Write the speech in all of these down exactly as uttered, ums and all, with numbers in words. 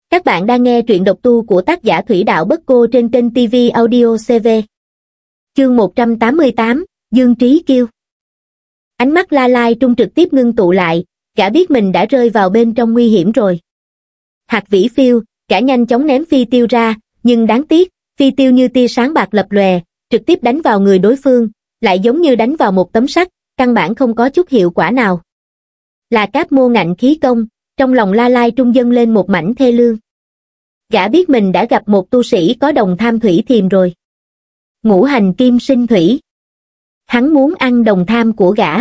Các bạn đang nghe truyện độc tu của tác giả Thủy Đạo Bất Cô trên kênh ti vi Audio xê vê. Chương một trăm tám mươi tám, Dương Trí Kiêu. Ánh mắt La Lai Trung trực tiếp ngưng tụ lại, gã biết mình đã rơi vào bên trong nguy hiểm rồi. Hạc vĩ phiêu, gã nhanh chóng ném phi tiêu ra, nhưng đáng tiếc, phi tiêu như tia sáng bạc lập lòe, trực tiếp đánh vào người đối phương, lại giống như đánh vào một tấm sắt, căn bản không có chút hiệu quả nào. Là Cáp Mô ngạnh khí công, trong lòng La Lai Trung dâng lên một mảnh thê lương. Gã biết mình đã gặp một tu sĩ có đồng tham thủy thiềm rồi. Ngũ hành kim sinh thủy. Hắn muốn ăn đồng tham của gã.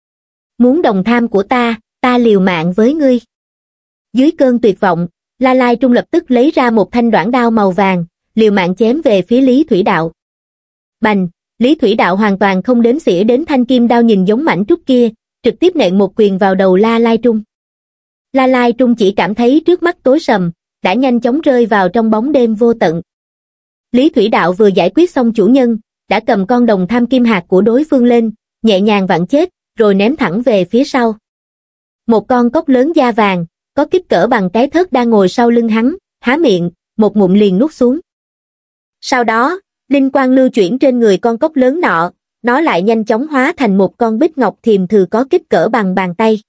Muốn đồng tham của ta, ta liều mạng với ngươi. Dưới cơn tuyệt vọng, La Lai Trung lập tức lấy ra một thanh đoản đao màu vàng, liều mạng chém về phía Lý Thủy Đạo. Bành, Lý Thủy Đạo hoàn toàn không đếm xỉa đến thanh kim đao nhìn giống mảnh trúc kia, trực tiếp nện một quyền vào đầu La Lai Trung. La Lai Trung chỉ cảm thấy trước mắt tối sầm, đã nhanh chóng rơi vào trong bóng đêm vô tận. Lý Thủy Đạo vừa giải quyết xong chủ nhân, đã cầm con đồng tham kim hạt của đối phương lên, nhẹ nhàng vặn chết, rồi ném thẳng về phía sau. Một con cóc lớn da vàng, có kích cỡ bằng cái thớt đang ngồi sau lưng hắn, há miệng, một ngụm liền nuốt xuống. Sau đó, linh quang lưu chuyển trên người con cóc lớn nọ, nó lại nhanh chóng hóa thành một con bích ngọc thiềm thừ có kích cỡ bằng bàn tay.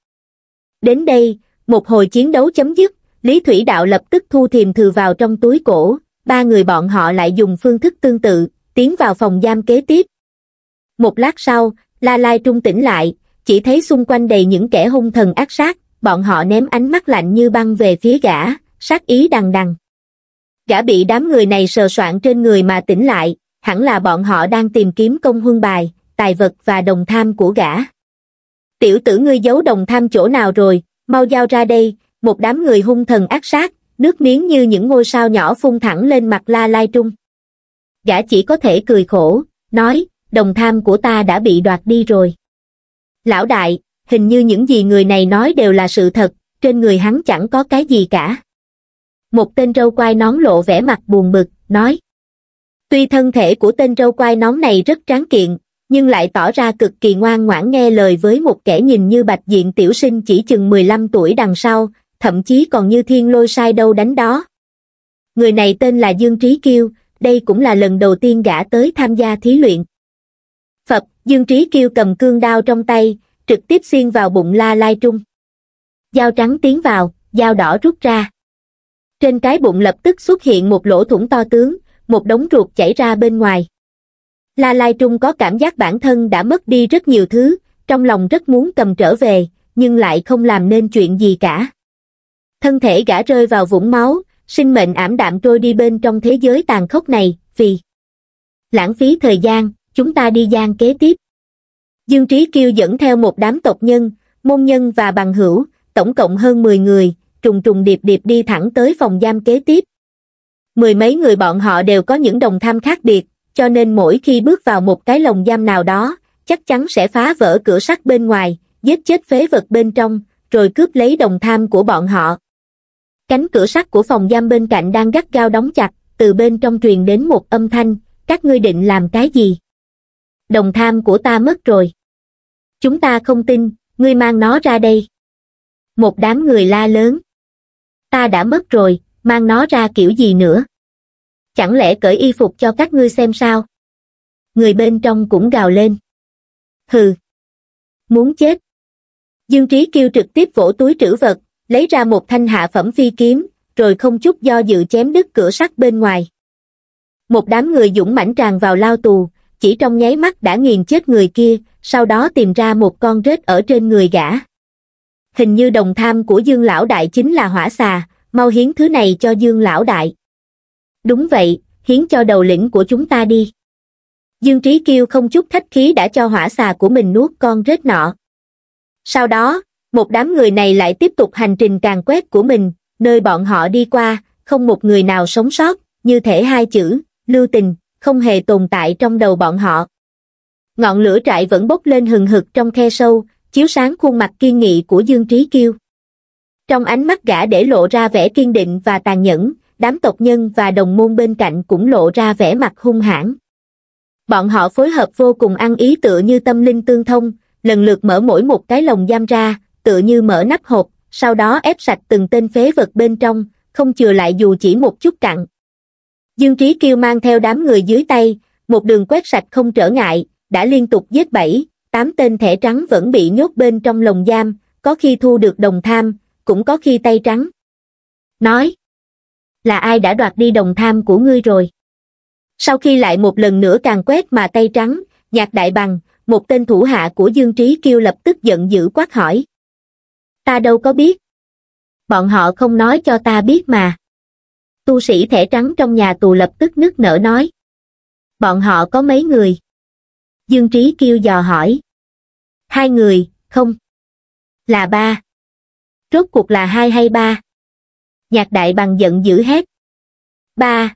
Đến đây, một hồi chiến đấu chấm dứt, Lý Thủy Đạo lập tức thu thiềm thừ vào trong túi cổ, ba người bọn họ lại dùng phương thức tương tự, tiến vào phòng giam kế tiếp. Một lát sau, La Lai Trung tỉnh lại, chỉ thấy xung quanh đầy những kẻ hung thần ác sát, bọn họ ném ánh mắt lạnh như băng về phía gã, sát ý đằng đằng. Gã bị đám người này sờ soạn trên người mà tỉnh lại, hẳn là bọn họ đang tìm kiếm công huân bài, tài vật và đồng tham của gã. Tiểu tử ngươi giấu đồng tham chỗ nào rồi, mau giao ra đây. Một đám người hung thần ác sát, nước miếng như những ngôi sao nhỏ phun thẳng lên mặt La Lai Trung. Gã chỉ có thể cười khổ, nói, đồng tham của ta đã bị đoạt đi rồi. Lão đại, hình như những gì người này nói đều là sự thật, trên người hắn chẳng có cái gì cả. Một tên râu quai nón lộ vẻ mặt buồn bực, nói. Tuy thân thể của tên râu quai nón này rất tráng kiện, nhưng lại tỏ ra cực kỳ ngoan ngoãn nghe lời với một kẻ nhìn như bạch diện tiểu sinh chỉ chừng mười lăm tuổi đằng sau, thậm chí còn như thiên lôi sai đâu đánh đó. Người này tên là Dương Trí Kiêu, đây cũng là lần đầu tiên gã tới tham gia thí luyện. Phập, Dương Trí Kiêu cầm cương đao trong tay, trực tiếp xiên vào bụng La Lai Trung. Dao trắng tiến vào, dao đỏ rút ra. Trên cái bụng lập tức xuất hiện một lỗ thủng to tướng, một đống ruột chảy ra bên ngoài. La Lai Trung có cảm giác bản thân đã mất đi rất nhiều thứ, trong lòng rất muốn cầm trở về, nhưng lại không làm nên chuyện gì cả. Thân thể gã rơi vào vũng máu, sinh mệnh ảm đạm trôi đi bên trong thế giới tàn khốc này, vì lãng phí thời gian, chúng ta đi gian kế tiếp. Dương Trí Kiêu dẫn theo một đám tộc nhân, môn nhân và bằng hữu, tổng cộng hơn mười người, trùng trùng điệp điệp đi thẳng tới phòng giam kế tiếp. Mười mấy người bọn họ đều có những đồng tham khác biệt, cho nên mỗi khi bước vào một cái lồng giam nào đó, chắc chắn sẽ phá vỡ cửa sắt bên ngoài, giết chết phế vật bên trong, rồi cướp lấy đồng tham của bọn họ. Cánh cửa sắt của phòng giam bên cạnh đang gắt gao đóng chặt, từ bên trong truyền đến một âm thanh, các ngươi định làm cái gì? Đồng tham của ta mất rồi. Chúng ta không tin, ngươi mang nó ra đây. Một đám người la lớn. Ta đã mất rồi, mang nó ra kiểu gì nữa? Chẳng lẽ cởi y phục cho các ngươi xem sao? Người bên trong cũng gào lên. Hừ. Muốn chết. Dương Trí Kiêu trực tiếp vỗ túi trữ vật, lấy ra một thanh hạ phẩm phi kiếm, rồi không chút do dự chém đứt cửa sắt bên ngoài. Một đám người dũng mãnh tràn vào lao tù, chỉ trong nháy mắt đã nghiền chết người kia, sau đó tìm ra một con rết ở trên người gã. Hình như đồng tham của Dương Lão Đại chính là hỏa xà, mau hiến thứ này cho Dương Lão Đại. Đúng vậy, hiến cho đầu lĩnh của chúng ta đi. Dương Trí Kiêu không chút khách khí đã cho hỏa xà của mình nuốt con rết nọ. Sau đó, một đám người này lại tiếp tục hành trình càn quét của mình, nơi bọn họ đi qua, không một người nào sống sót, như thể hai chữ, lưu tình, không hề tồn tại trong đầu bọn họ. Ngọn lửa trại vẫn bốc lên hừng hực trong khe sâu, chiếu sáng khuôn mặt kiên nghị của Dương Trí Kiêu. Trong ánh mắt gã để lộ ra vẻ kiên định và tàn nhẫn, đám tộc nhân và đồng môn bên cạnh cũng lộ ra vẻ mặt hung hãn. Bọn họ phối hợp vô cùng ăn ý tựa như tâm linh tương thông, lần lượt mở mỗi một cái lồng giam ra, tựa như mở nắp hộp, sau đó ép sạch từng tên phế vật bên trong, không chừa lại dù chỉ một chút cặn. Dương Trí Kiêu mang theo đám người dưới tay, một đường quét sạch không trở ngại, đã liên tục giết bảy, tám tên thẻ trắng vẫn bị nhốt bên trong lồng giam, có khi thu được đồng tham, cũng có khi tay trắng. Nói, là ai đã đoạt đi đồng tham của ngươi rồi? Sau khi lại một lần nữa càng quét mà tay trắng, Nhạc Đại Bằng, một tên thủ hạ của Dương Trí Kiêu lập tức giận dữ quát hỏi. Ta đâu có biết. Bọn họ không nói cho ta biết mà. Tu sĩ thẻ trắng trong nhà tù lập tức nức nở nói. Bọn họ có mấy người? Dương Trí Kiêu dò hỏi. Hai người, không. Là ba. Rốt cuộc là hai hay ba? Nhạc Đại Bằng giận dữ hét. Ba.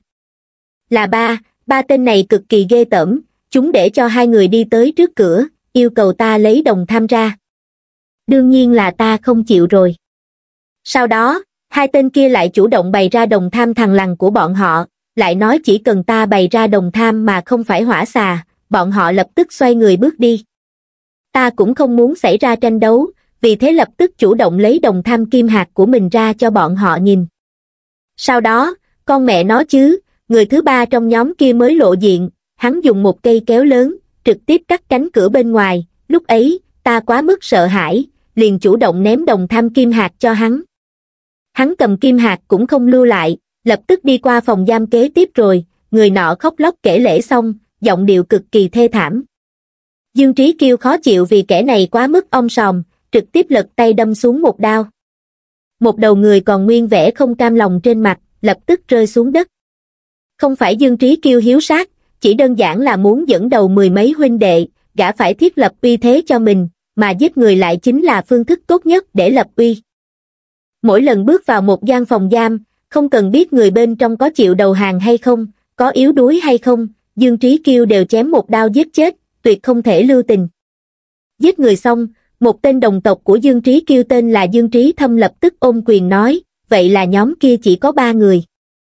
Là ba, ba tên này cực kỳ ghê tởm, chúng để cho hai người đi tới trước cửa, yêu cầu ta lấy đồng tham ra. Đương nhiên là ta không chịu rồi. Sau đó, hai tên kia lại chủ động bày ra đồng tham thằng lằn của bọn họ, lại nói chỉ cần ta bày ra đồng tham mà không phải hỏa xà, bọn họ lập tức xoay người bước đi. Ta cũng không muốn xảy ra tranh đấu, vì thế lập tức chủ động lấy đồng tham kim hạt của mình ra cho bọn họ nhìn. Sau đó, con mẹ nó chứ, người thứ ba trong nhóm kia mới lộ diện, hắn dùng một cây kéo lớn, trực tiếp cắt cánh cửa bên ngoài, lúc ấy, ta quá mức sợ hãi, liền chủ động ném đồng tham kim hạt cho hắn. Hắn cầm kim hạt cũng không lưu lại, lập tức đi qua phòng giam kế tiếp rồi, người nọ khóc lóc kể lể xong, giọng điệu cực kỳ thê thảm. Dương Trí Kiêu khó chịu vì kẻ này quá mức om sòm, trực tiếp lật tay đâm xuống một đao. Một đầu người còn nguyên vẻ không cam lòng trên mặt, lập tức rơi xuống đất. Không phải Dương Trí Kiêu hiếu sát, chỉ đơn giản là muốn dẫn đầu mười mấy huynh đệ, gã phải thiết lập uy thế cho mình, mà giết người lại chính là phương thức tốt nhất để lập uy. Mỗi lần bước vào một gian phòng giam, không cần biết người bên trong có chịu đầu hàng hay không, có yếu đuối hay không, Dương Trí Kiêu đều chém một đao giết chết, tuyệt không thể lưu tình. Giết người xong, một tên đồng tộc của Dương Trí Kiêu tên là Dương Trí Thâm lập tức ôm quyền nói, vậy là nhóm kia chỉ có ba người.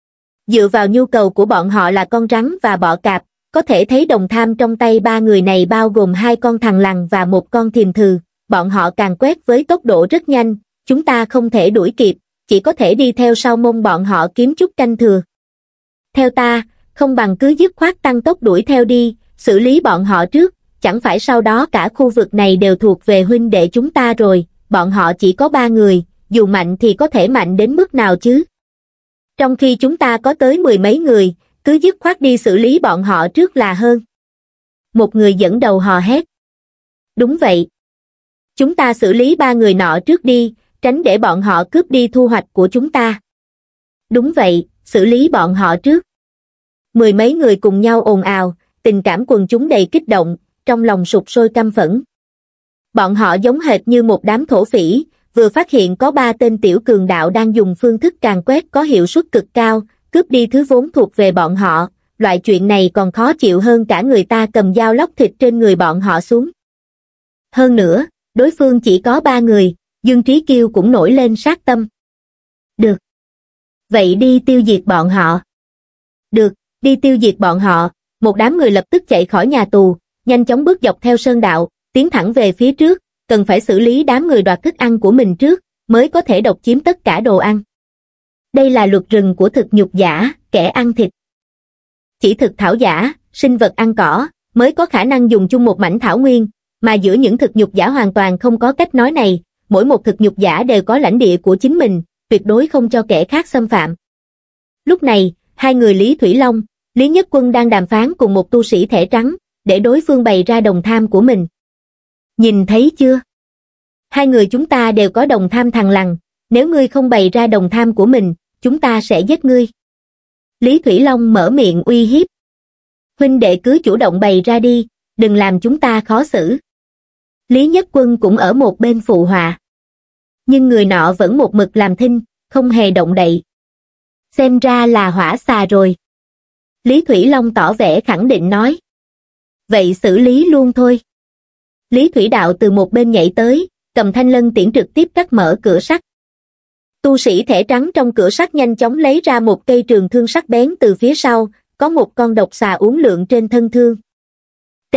Dựa vào nhu cầu của bọn họ là con rắn và bọ cạp, có thể thấy đồng tham trong tay ba người này bao gồm hai con thằn lằn và một con thiềm thừ, bọn họ càng quét với tốc độ rất nhanh, chúng ta không thể đuổi kịp, chỉ có thể đi theo sau mông bọn họ kiếm chút canh thừa. Theo ta, không bằng cứ dứt khoát tăng tốc đuổi theo đi, xử lý bọn họ trước, chẳng phải sau đó cả khu vực này đều thuộc về huynh đệ chúng ta rồi, bọn họ chỉ có ba người, dù mạnh thì có thể mạnh đến mức nào chứ? Trong khi chúng ta có tới mười mấy người, cứ dứt khoát đi xử lý bọn họ trước là hơn. Một người dẫn đầu hò hét. Đúng vậy. Chúng ta xử lý ba người nọ trước đi, tránh để bọn họ cướp đi thu hoạch của chúng ta. Đúng vậy, xử lý bọn họ trước. Mười mấy người cùng nhau ồn ào, tình cảm quần chúng đầy kích động, trong lòng sục sôi căm phẫn. Bọn họ giống hệt như một đám thổ phỉ, vừa phát hiện có ba tên tiểu cường đạo đang dùng phương thức càn quét có hiệu suất cực cao, cướp đi thứ vốn thuộc về bọn họ, loại chuyện này còn khó chịu hơn cả người ta cầm dao lóc thịt trên người bọn họ xuống. Hơn nữa, đối phương chỉ có ba người, Dương Trí Kiêu cũng nổi lên sát tâm. Được. Vậy đi tiêu diệt bọn họ. Được, đi tiêu diệt bọn họ, một đám người lập tức chạy khỏi nhà tù, nhanh chóng bước dọc theo sơn đạo, tiến thẳng về phía trước, cần phải xử lý đám người đoạt thức ăn của mình trước, mới có thể độc chiếm tất cả đồ ăn. Đây là luật rừng của thực nhục giả, kẻ ăn thịt. Chỉ thực thảo giả, sinh vật ăn cỏ, mới có khả năng dùng chung một mảnh thảo nguyên, mà giữa những thực nhục giả hoàn toàn không có cách nói này, mỗi một thực nhục giả đều có lãnh địa của chính mình, tuyệt đối không cho kẻ khác xâm phạm. Lúc này, hai người Lý Thủy Long, Lý Nhất Quân đang đàm phán cùng một tu sĩ thẻ trắng, để đối phương bày ra đồng tham của mình. Nhìn thấy chưa? Hai người chúng ta đều có đồng tham thằng lằn, nếu ngươi không bày ra đồng tham của mình, chúng ta sẽ giết ngươi. Lý Thủy Long mở miệng uy hiếp. Huynh đệ cứ chủ động bày ra đi, đừng làm chúng ta khó xử. Lý Nhất Quân cũng ở một bên phụ họa. Nhưng người nọ vẫn một mực làm thinh, không hề động đậy. Xem ra là hỏa xà rồi. Lý Thủy Long tỏ vẻ khẳng định nói. Vậy xử lý luôn thôi. Lý Thủy Đạo từ một bên nhảy tới, cầm thanh lân tiễn trực tiếp cắt mở cửa sắt. Tu sĩ thẻ trắng trong cửa sắt nhanh chóng lấy ra một cây trường thương sắc bén từ phía sau, có một con độc xà uốn lượn trên thân thương. T.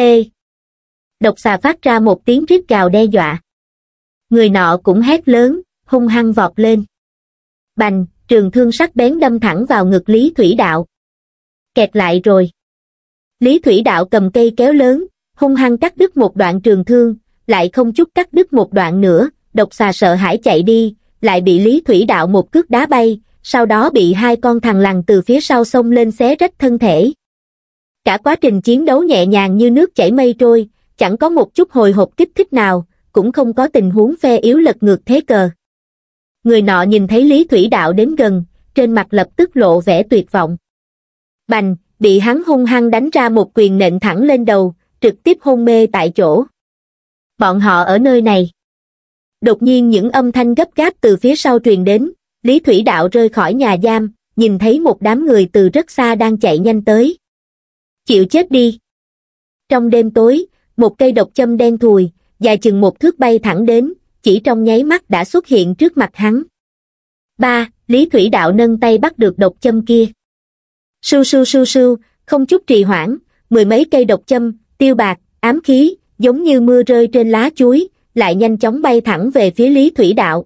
Độc xà phát ra một tiếng rít gào đe dọa. Người nọ cũng hét lớn, hung hăng vọt lên. Bành, trường thương sắc bén đâm thẳng vào ngực Lý Thủy Đạo. Kẹt lại rồi. Lý Thủy Đạo cầm cây kéo lớn, hung hăng cắt đứt một đoạn trường thương, lại không chút cắt đứt một đoạn nữa, độc xà sợ hãi chạy đi, lại bị Lý Thủy Đạo một cước đá bay, sau đó bị hai con thằn lằn từ phía sau xông lên xé rách thân thể. Cả quá trình chiến đấu nhẹ nhàng như nước chảy mây trôi, chẳng có một chút hồi hộp kích thích nào, cũng không có tình huống phe yếu lật ngược thế cờ. Người nọ nhìn thấy Lý Thủy Đạo đến gần, trên mặt lập tức lộ vẻ tuyệt vọng. Bành, bị hắn hung hăng đánh ra một quyền nện thẳng lên đầu, trực tiếp hôn mê tại chỗ. Bọn họ ở nơi này. Đột nhiên những âm thanh gấp gáp từ phía sau truyền đến, Lý Thủy Đạo rơi khỏi nhà giam, nhìn thấy một đám người từ rất xa đang chạy nhanh tới. Chịu chết đi. Trong đêm tối, một cây độc châm đen thùi, dài chừng một thước bay thẳng đến, chỉ trong nháy mắt đã xuất hiện trước mặt hắn. Ba, Lý Thủy Đạo nâng tay bắt được độc châm kia. Sưu sưu sưu sưu, không chút trì hoãn, mười mấy cây độc châm, tiêu bạc, ám khí, giống như mưa rơi trên lá chuối, lại nhanh chóng bay thẳng về phía Lý Thủy Đạo.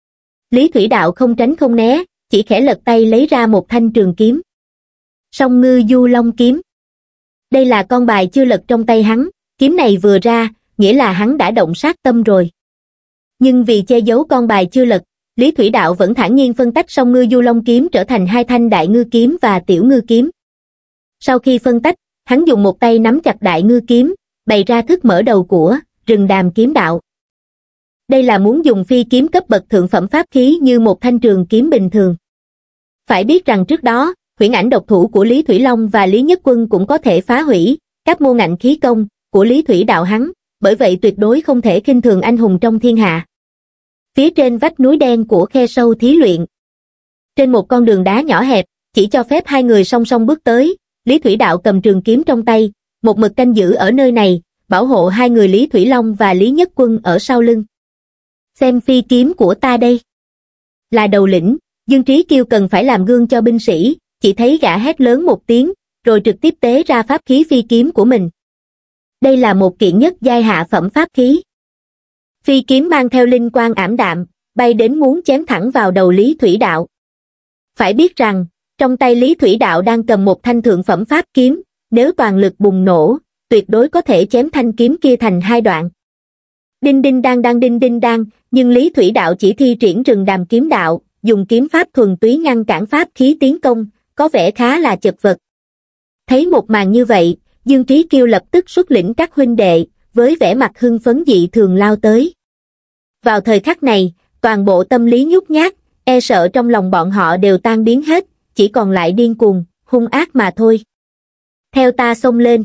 Lý Thủy Đạo không tránh không né, chỉ khẽ lật tay lấy ra một thanh trường kiếm. Song Ngư Du Long kiếm. Đây là con bài chưa lật trong tay hắn, kiếm này vừa ra, nghĩa là hắn đã động sát tâm rồi. Nhưng vì che giấu con bài chưa lật, Lý Thủy Đạo vẫn thản nhiên phân tách Song Ngư Du Long kiếm trở thành hai thanh Đại Ngư kiếm và Tiểu Ngư kiếm. Sau khi phân tách, hắn dùng một tay nắm chặt Đại Ngư kiếm, bày ra thức mở đầu của Rừng Đàm kiếm đạo. Đây là muốn dùng phi kiếm cấp bậc thượng phẩm pháp khí như một thanh trường kiếm bình thường. Phải biết rằng trước đó, huyễn ảnh độc thủ của Lý Thủy Long và Lý Nhất Quân cũng có thể phá hủy các môn ngạnh khí công của Lý Thủy Đạo hắn, bởi vậy tuyệt đối không thể khinh thường anh hùng trong thiên hạ. Phía trên vách núi đen của khe sâu thí luyện, trên một con đường đá nhỏ hẹp, chỉ cho phép hai người song song bước tới, Lý Thủy Đạo cầm trường kiếm trong tay, một mực canh giữ ở nơi này, bảo hộ hai người Lý Thủy Long và Lý Nhất Quân ở sau lưng. Xem phi kiếm của ta đây. Là đầu lĩnh, Dương Trí Kiêu cần phải làm gương cho binh sĩ, chỉ thấy gã hét lớn một tiếng, rồi trực tiếp tế ra pháp khí phi kiếm của mình. Đây là một kiện nhất giai hạ phẩm pháp khí. Phi kiếm mang theo linh quang ảm đạm, bay đến muốn chém thẳng vào đầu Lý Thủy Đạo. Phải biết rằng, trong tay Lý Thủy Đạo đang cầm một thanh thượng phẩm pháp kiếm, nếu toàn lực bùng nổ, tuyệt đối có thể chém thanh kiếm kia thành hai đoạn. Đinh đinh đang đang đinh đinh đang, nhưng Lý Thủy Đạo chỉ thi triển Rừng Đàm kiếm đạo, dùng kiếm pháp thuần túy ngăn cản pháp khí tiến công, có vẻ khá là chật vật. Thấy một màn như vậy, Dương Trí Kiêu lập tức xuất lĩnh các huynh đệ, với vẻ mặt hưng phấn dị thường lao tới. Vào thời khắc này, toàn bộ tâm lý nhút nhát, e sợ trong lòng bọn họ đều tan biến hết, chỉ còn lại điên cuồng, hung ác mà thôi. Theo ta xông lên.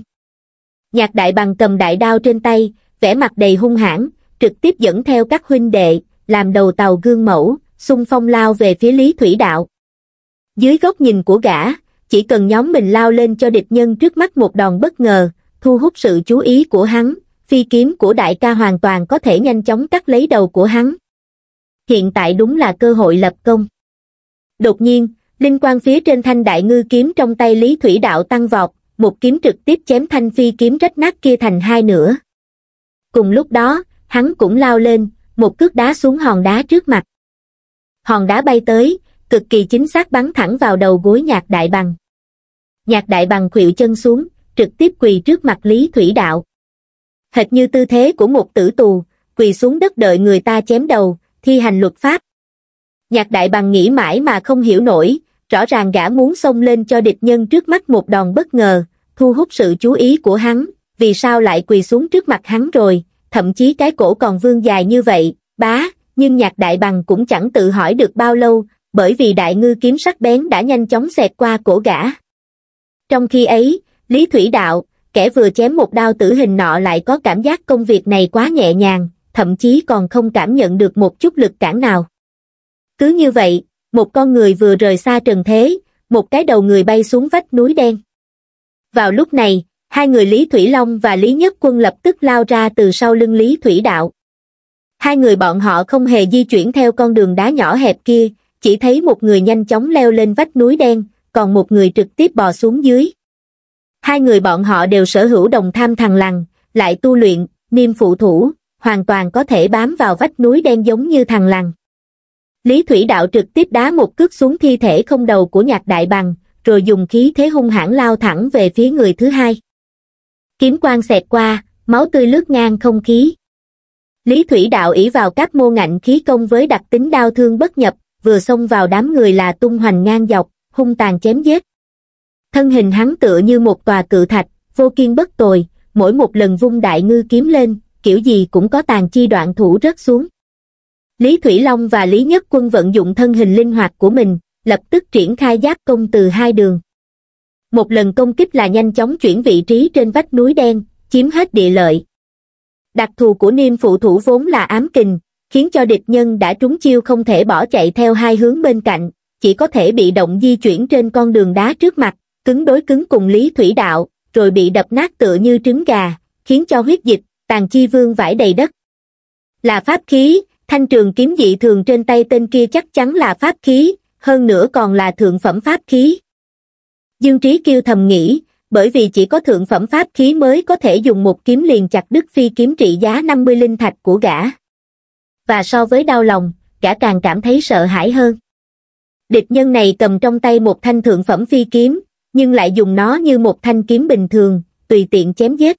Nhạc Đại Bằng cầm đại đao trên tay, vẻ mặt đầy hung hãn, trực tiếp dẫn theo các huynh đệ, làm đầu tàu gương mẫu, xung phong lao về phía Lý Thủy Đạo. Dưới góc nhìn của gã, chỉ cần nhóm mình lao lên cho địch nhân trước mắt một đòn bất ngờ, thu hút sự chú ý của hắn, phi kiếm của đại ca hoàn toàn có thể nhanh chóng cắt lấy đầu của hắn. Hiện tại đúng là cơ hội lập công. Đột nhiên, linh quang phía trên thanh Đại Ngư kiếm trong tay Lý Thủy Đạo tăng vọt, một kiếm trực tiếp chém thanh phi kiếm rách nát kia thành hai nửa. Cùng lúc đó, hắn cũng lao lên, một cước đá xuống hòn đá trước mặt. Hòn đá bay tới, cực kỳ chính xác bắn thẳng vào đầu gối Nhạc Đại Bằng. Nhạc Đại Bằng khuỵu chân xuống, trực tiếp quỳ trước mặt Lý Thủy Đạo. Hệt như tư thế của một tử tù, quỳ xuống đất đợi người ta chém đầu, thi hành luật pháp. Nhạc Đại Bằng nghĩ mãi mà không hiểu nổi, rõ ràng gã muốn xông lên cho địch nhân trước mắt một đòn bất ngờ, thu hút sự chú ý của hắn, vì sao lại quỳ xuống trước mặt hắn rồi, thậm chí cái cổ còn vươn dài như vậy, bá, nhưng Nhạc Đại Bằng cũng chẳng tự hỏi được bao lâu, bởi vì Đại Ngư kiếm sắc bén đã nhanh chóng xẹt qua cổ gã. Trong khi ấy, Lý Thủy Đạo, kẻ vừa chém một đao tử hình nọ lại có cảm giác công việc này quá nhẹ nhàng, thậm chí còn không cảm nhận được một chút lực cản nào. Cứ như vậy, một con người vừa rời xa trần thế, một cái đầu người bay xuống vách núi đen. Vào lúc này, hai người Lý Thủy Long và Lý Nhất Quân lập tức lao ra từ sau lưng Lý Thủy Đạo. Hai người bọn họ không hề di chuyển theo con đường đá nhỏ hẹp kia, chỉ thấy một người nhanh chóng leo lên vách núi đen, còn một người trực tiếp bò xuống dưới. Hai người bọn họ đều sở hữu đồng tham thằn lằn, lại tu luyện, niêm phụ thủ, hoàn toàn có thể bám vào vách núi đen giống như thằn lằn. Lý Thủy Đạo trực tiếp đá một cước xuống thi thể không đầu của Nhạc Đại Bằng, rồi dùng khí thế hung hãn lao thẳng về phía người thứ hai. Kiếm quang xẹt qua, máu tươi lướt ngang không khí. Lý Thủy Đạo ỷ vào các mô ngạnh khí công với đặc tính đao thương bất nhập, vừa xông vào đám người là tung hoành ngang dọc, hung tàn chém giết. Thân hình hắn tựa như một tòa cự thạch, vô kiên bất tồi, mỗi một lần vung đại ngư kiếm lên, kiểu gì cũng có tàn chi đoạn thủ rớt xuống. Lý Thủy Long và Lý Nhất Quân vận dụng thân hình linh hoạt của mình, lập tức triển khai giáp công từ hai đường. Một lần công kích là nhanh chóng chuyển vị trí trên vách núi đen, chiếm hết địa lợi. Đặc thù của niêm phụ thủ vốn là ám kình, khiến cho địch nhân đã trúng chiêu không thể bỏ chạy theo hai hướng bên cạnh, chỉ có thể bị động di chuyển trên con đường đá trước mặt, cứng đối cứng cùng Lý Thủy Đạo, rồi bị đập nát tựa như trứng gà, khiến cho huyết dịch, tàn chi vương vãi đầy đất. Là pháp khí, thanh trường kiếm dị thường trên tay tên kia chắc chắn là pháp khí, hơn nữa còn là thượng phẩm pháp khí. Dương Trí Kiêu thầm nghĩ, bởi vì chỉ có thượng phẩm pháp khí mới có thể dùng một kiếm liền chặt đứt phi kiếm trị giá năm mươi linh thạch của gã. Và so với đau lòng, gã càng cảm thấy sợ hãi hơn. Địch nhân này cầm trong tay một thanh thượng phẩm phi kiếm, nhưng lại dùng nó như một thanh kiếm bình thường, tùy tiện chém giết.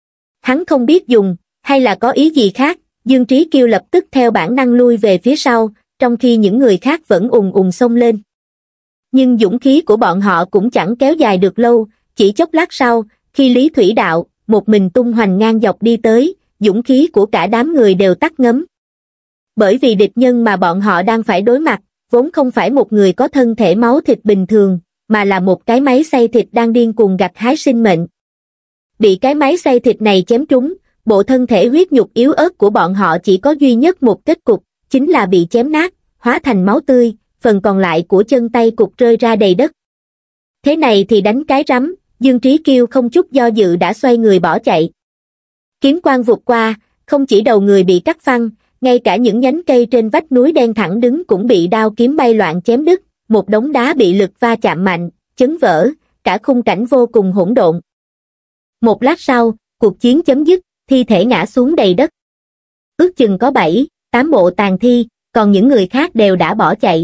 Hắn không biết dùng, hay là có ý gì khác, Dương Trí Kiêu lập tức theo bản năng lui về phía sau, trong khi những người khác vẫn ùn ùn xông lên. Nhưng dũng khí của bọn họ cũng chẳng kéo dài được lâu, chỉ chốc lát sau, khi Lý Thủy Đạo, một mình tung hoành ngang dọc đi tới, dũng khí của cả đám người đều tắt ngấm. Bởi vì địch nhân mà bọn họ đang phải đối mặt, vốn không phải một người có thân thể máu thịt bình thường, mà là một cái máy xay thịt đang điên cuồng gặt hái sinh mệnh. Bị cái máy xay thịt này chém trúng, bộ thân thể huyết nhục yếu ớt của bọn họ chỉ có duy nhất một kết cục, chính là bị chém nát, hóa thành máu tươi, phần còn lại của chân tay cục rơi ra đầy đất. Thế này thì đánh cái rắm, Dương Trí Kiêu không chút do dự đã xoay người bỏ chạy. Kiếm quang vụt qua, không chỉ đầu người bị cắt phăng, ngay cả những nhánh cây trên vách núi đen thẳng đứng cũng bị đao kiếm bay loạn chém đứt, một đống đá bị lực va chạm mạnh, chấn vỡ, cả khung cảnh vô cùng hỗn độn. Một lát sau, cuộc chiến chấm dứt, thi thể ngã xuống đầy đất. Ước chừng có bảy, tám bộ tàn thi, còn những người khác đều đã bỏ chạy.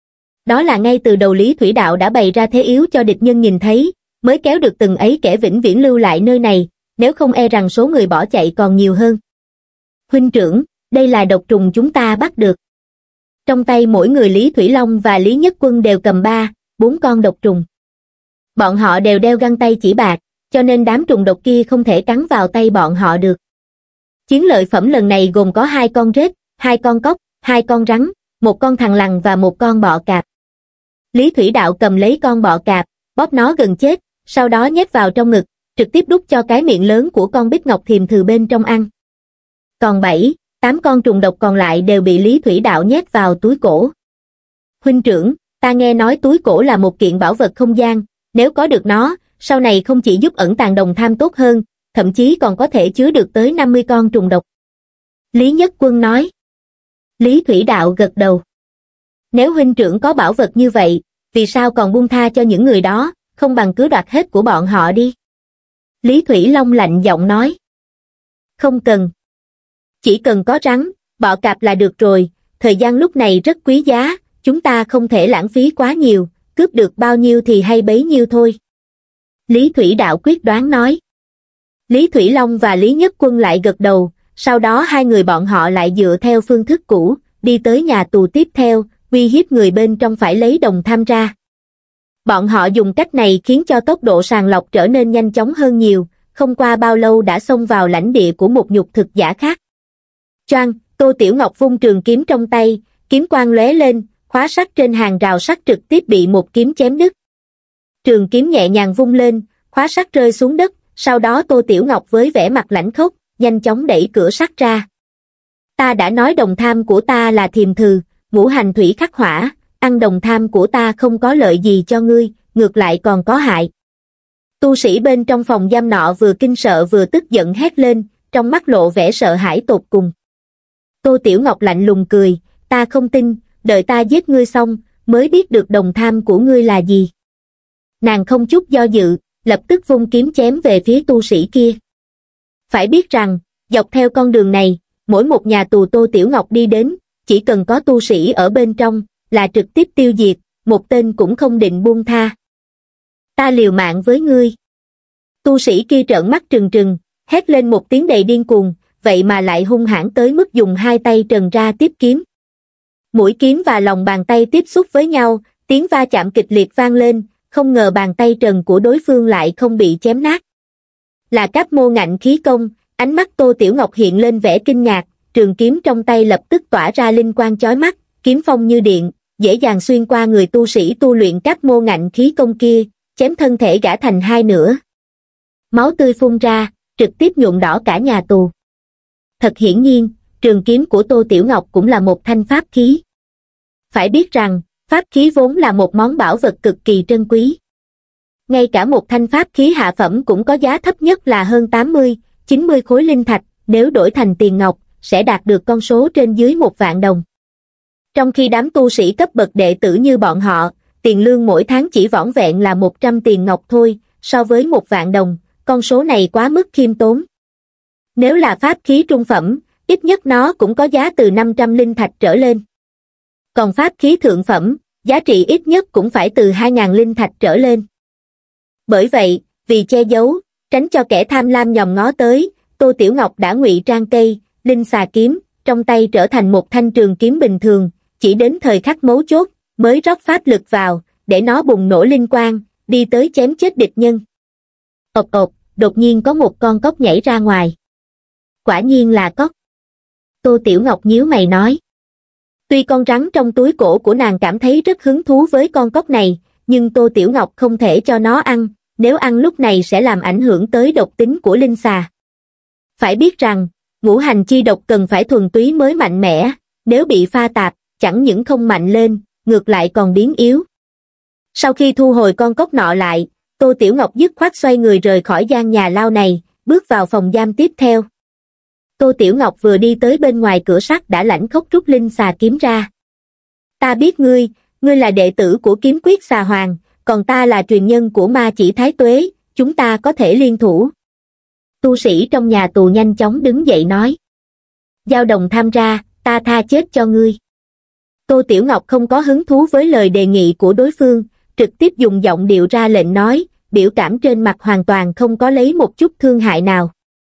Đó là ngay từ đầu Lý Thủy Đạo đã bày ra thế yếu cho địch nhân nhìn thấy, mới kéo được từng ấy kẻ vĩnh viễn lưu lại nơi này, nếu không e rằng số người bỏ chạy còn nhiều hơn. Huynh trưởng, đây là độc trùng chúng ta bắt được. Trong tay mỗi người Lý Thủy Long và Lý Nhất Quân đều cầm ba, bốn con độc trùng. Bọn họ đều đeo găng tay chỉ bạc, cho nên đám trùng độc kia không thể cắn vào tay bọn họ được. Chiến lợi phẩm lần này gồm có hai con rết, hai con cóc, hai con rắn, một con thằn lằn và một con bọ cạp. Lý Thủy Đạo cầm lấy con bọ cạp, bóp nó gần chết, sau đó nhét vào trong ngực, trực tiếp đút cho cái miệng lớn của con bích ngọc thiềm thừ bên trong ăn. Còn bảy, tám con trùng độc còn lại đều bị Lý Thủy Đạo nhét vào túi cổ. Huynh trưởng, ta nghe nói túi cổ là một kiện bảo vật không gian, nếu có được nó, sau này không chỉ giúp ẩn tàng đồng tham tốt hơn, thậm chí còn có thể chứa được tới năm mươi con trùng độc. Lý Nhất Quân nói. Lý Thủy Đạo gật đầu. Nếu huynh trưởng có bảo vật như vậy, vì sao còn buông tha cho những người đó, không bằng cứ đoạt hết của bọn họ đi. Lý Thủy Long lạnh giọng nói. Không cần. Chỉ cần có rắn, bọ cạp là được rồi, thời gian lúc này rất quý giá, chúng ta không thể lãng phí quá nhiều, cướp được bao nhiêu thì hay bấy nhiêu thôi. Lý Thủy Đạo quyết đoán nói. Lý Thủy Long và Lý Nhất Quân lại gật đầu, sau đó hai người bọn họ lại dựa theo phương thức cũ, đi tới nhà tù tiếp theo, uy hiếp người bên trong phải lấy đồng tham ra. Bọn họ dùng cách này khiến cho tốc độ sàng lọc trở nên nhanh chóng hơn nhiều, không qua bao lâu đã xông vào lãnh địa của một nhục thực giả khác. Choang, Tô Tiểu Ngọc vung trường kiếm trong tay, kiếm quang lóe lên, khóa sắt trên hàng rào sắt trực tiếp bị một kiếm chém đứt. Trường kiếm nhẹ nhàng vung lên, khóa sắt rơi xuống đất, sau đó Tô Tiểu Ngọc với vẻ mặt lãnh khốc, nhanh chóng đẩy cửa sắt ra. Ta đã nói đồng tham của ta là thiềm thừ, ngũ hành thủy khắc hỏa, ăn đồng tham của ta không có lợi gì cho ngươi, ngược lại còn có hại. Tu sĩ bên trong phòng giam nọ vừa kinh sợ vừa tức giận hét lên, trong mắt lộ vẻ sợ hãi tột cùng. Tô Tiểu Ngọc lạnh lùng cười, ta không tin, đợi ta giết ngươi xong, mới biết được đồng tham của ngươi là gì. Nàng không chút do dự, lập tức vung kiếm chém về phía tu sĩ kia. Phải biết rằng, dọc theo con đường này, mỗi một nhà tù Tô Tiểu Ngọc đi đến, chỉ cần có tu sĩ ở bên trong, là trực tiếp tiêu diệt, một tên cũng không định buông tha. Ta liều mạng với ngươi. Tu sĩ kia trợn mắt trừng trừng, hét lên một tiếng đầy điên cuồng, vậy mà lại hung hãn tới mức dùng hai tay trần ra tiếp kiếm. Mũi kiếm và lòng bàn tay tiếp xúc với nhau, tiếng va chạm kịch liệt vang lên, không ngờ bàn tay trần của đối phương lại không bị chém nát. Là Cáp Mô Ngạnh khí công, ánh mắt Tô Tiểu Ngọc hiện lên vẻ kinh ngạc, trường kiếm trong tay lập tức tỏa ra linh quang chói mắt, kiếm phong như điện, dễ dàng xuyên qua người tu sĩ tu luyện Cáp Mô Ngạnh khí công kia, chém thân thể gã thành hai nửa. Máu tươi phun ra, trực tiếp nhuộm đỏ cả nhà tù. Thật hiển nhiên, trường kiếm của Tô Tiểu Ngọc cũng là một thanh pháp khí. Phải biết rằng, pháp khí vốn là một món bảo vật cực kỳ trân quý. Ngay cả một thanh pháp khí hạ phẩm cũng có giá thấp nhất là hơn tám mươi, chín mươi khối linh thạch, nếu đổi thành tiền ngọc, sẽ đạt được con số trên dưới một vạn đồng. Trong khi đám tu sĩ cấp bậc đệ tử như bọn họ, tiền lương mỗi tháng chỉ vỏn vẹn là một trăm tiền ngọc thôi, so với một vạn đồng, con số này quá mức khiêm tốn. Nếu là pháp khí trung phẩm, ít nhất nó cũng có giá từ năm trăm linh thạch trở lên. Còn pháp khí thượng phẩm, giá trị ít nhất cũng phải từ hai nghìn linh thạch trở lên. Bởi vậy, vì che giấu, tránh cho kẻ tham lam nhòm ngó tới, Tô Tiểu Ngọc đã ngụy trang cây, linh xà kiếm, trong tay trở thành một thanh trường kiếm bình thường, chỉ đến thời khắc mấu chốt, mới rót pháp lực vào, để nó bùng nổ linh quang, đi tới chém chết địch nhân. Ộp ộp, đột nhiên có một con cóc nhảy ra ngoài. Quả nhiên là cóc. Tô Tiểu Ngọc nhíu mày nói. Tuy con rắn trong túi cổ của nàng cảm thấy rất hứng thú với con cóc này, nhưng Tô Tiểu Ngọc không thể cho nó ăn, nếu ăn lúc này sẽ làm ảnh hưởng tới độc tính của linh xà. Phải biết rằng, ngũ hành chi độc cần phải thuần túy mới mạnh mẽ, nếu bị pha tạp, chẳng những không mạnh lên, ngược lại còn biến yếu. Sau khi thu hồi con cóc nọ lại, Tô Tiểu Ngọc dứt khoát xoay người rời khỏi gian nhà lao này, bước vào phòng giam tiếp theo. Tô Tiểu Ngọc vừa đi tới bên ngoài cửa sắt đã lãnh khốc rút linh xà kiếm ra. Ta biết ngươi, ngươi là đệ tử của kiếm quyết xà hoàng, còn ta là truyền nhân của ma chỉ thái tuế, chúng ta có thể liên thủ. Tu sĩ trong nhà tù nhanh chóng đứng dậy nói. Giao đồng tham ra, ta tha chết cho ngươi. Tô Tiểu Ngọc không có hứng thú với lời đề nghị của đối phương, trực tiếp dùng giọng điệu ra lệnh nói, biểu cảm trên mặt hoàn toàn không có lấy một chút thương hại nào.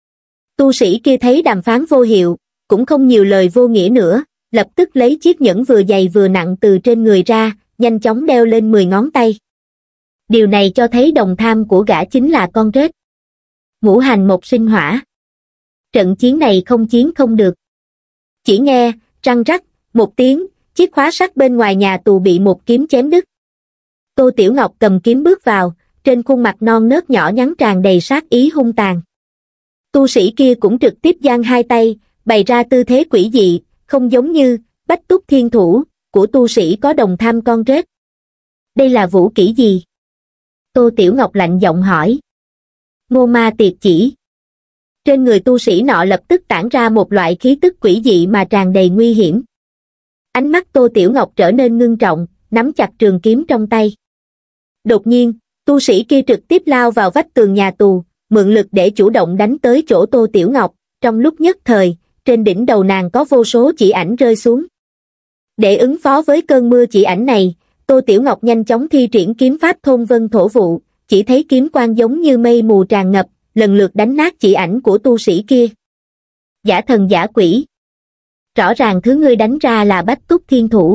Tu sĩ kia thấy đàm phán vô hiệu, cũng không nhiều lời vô nghĩa nữa, lập tức lấy chiếc nhẫn vừa dày vừa nặng từ trên người ra, nhanh chóng đeo lên mười ngón tay. Điều này cho thấy đồng tham của gã chính là con rết. Ngũ hành một sinh hỏa. Trận chiến này không chiến không được. Chỉ nghe, răng rắc, một tiếng, chiếc khóa sắt bên ngoài nhà tù bị một kiếm chém đứt. Tô Tiểu Ngọc cầm kiếm bước vào, trên khuôn mặt non nớt nhỏ nhắn tràn đầy sát ý hung tàn. Tu sĩ kia cũng trực tiếp giang hai tay, bày ra tư thế quỷ dị, không giống như Bách Túc Thiên Thủ của tu sĩ có đồng tham con rết. Đây là vũ kỹ gì? Tô Tiểu Ngọc lạnh giọng hỏi. Ngô Ma Tiệt Chỉ. Trên người tu sĩ nọ lập tức tản ra một loại khí tức quỷ dị mà tràn đầy nguy hiểm. Ánh mắt Tô Tiểu Ngọc trở nên ngưng trọng, nắm chặt trường kiếm trong tay. Đột nhiên, tu sĩ kia trực tiếp lao vào vách tường nhà tù, mượn lực để chủ động đánh tới chỗ Tô Tiểu Ngọc, trong lúc nhất thời, trên đỉnh đầu nàng có vô số chỉ ảnh rơi xuống. Để ứng phó với cơn mưa chỉ ảnh này, Tô Tiểu Ngọc nhanh chóng thi triển kiếm pháp thôn vân thổ vụ, chỉ thấy kiếm quang giống như mây mù tràn ngập, lần lượt đánh nát chỉ ảnh của tu sĩ kia. Giả thần giả quỷ. Rõ ràng thứ ngươi đánh ra là Bách Túc Thiên Thủ.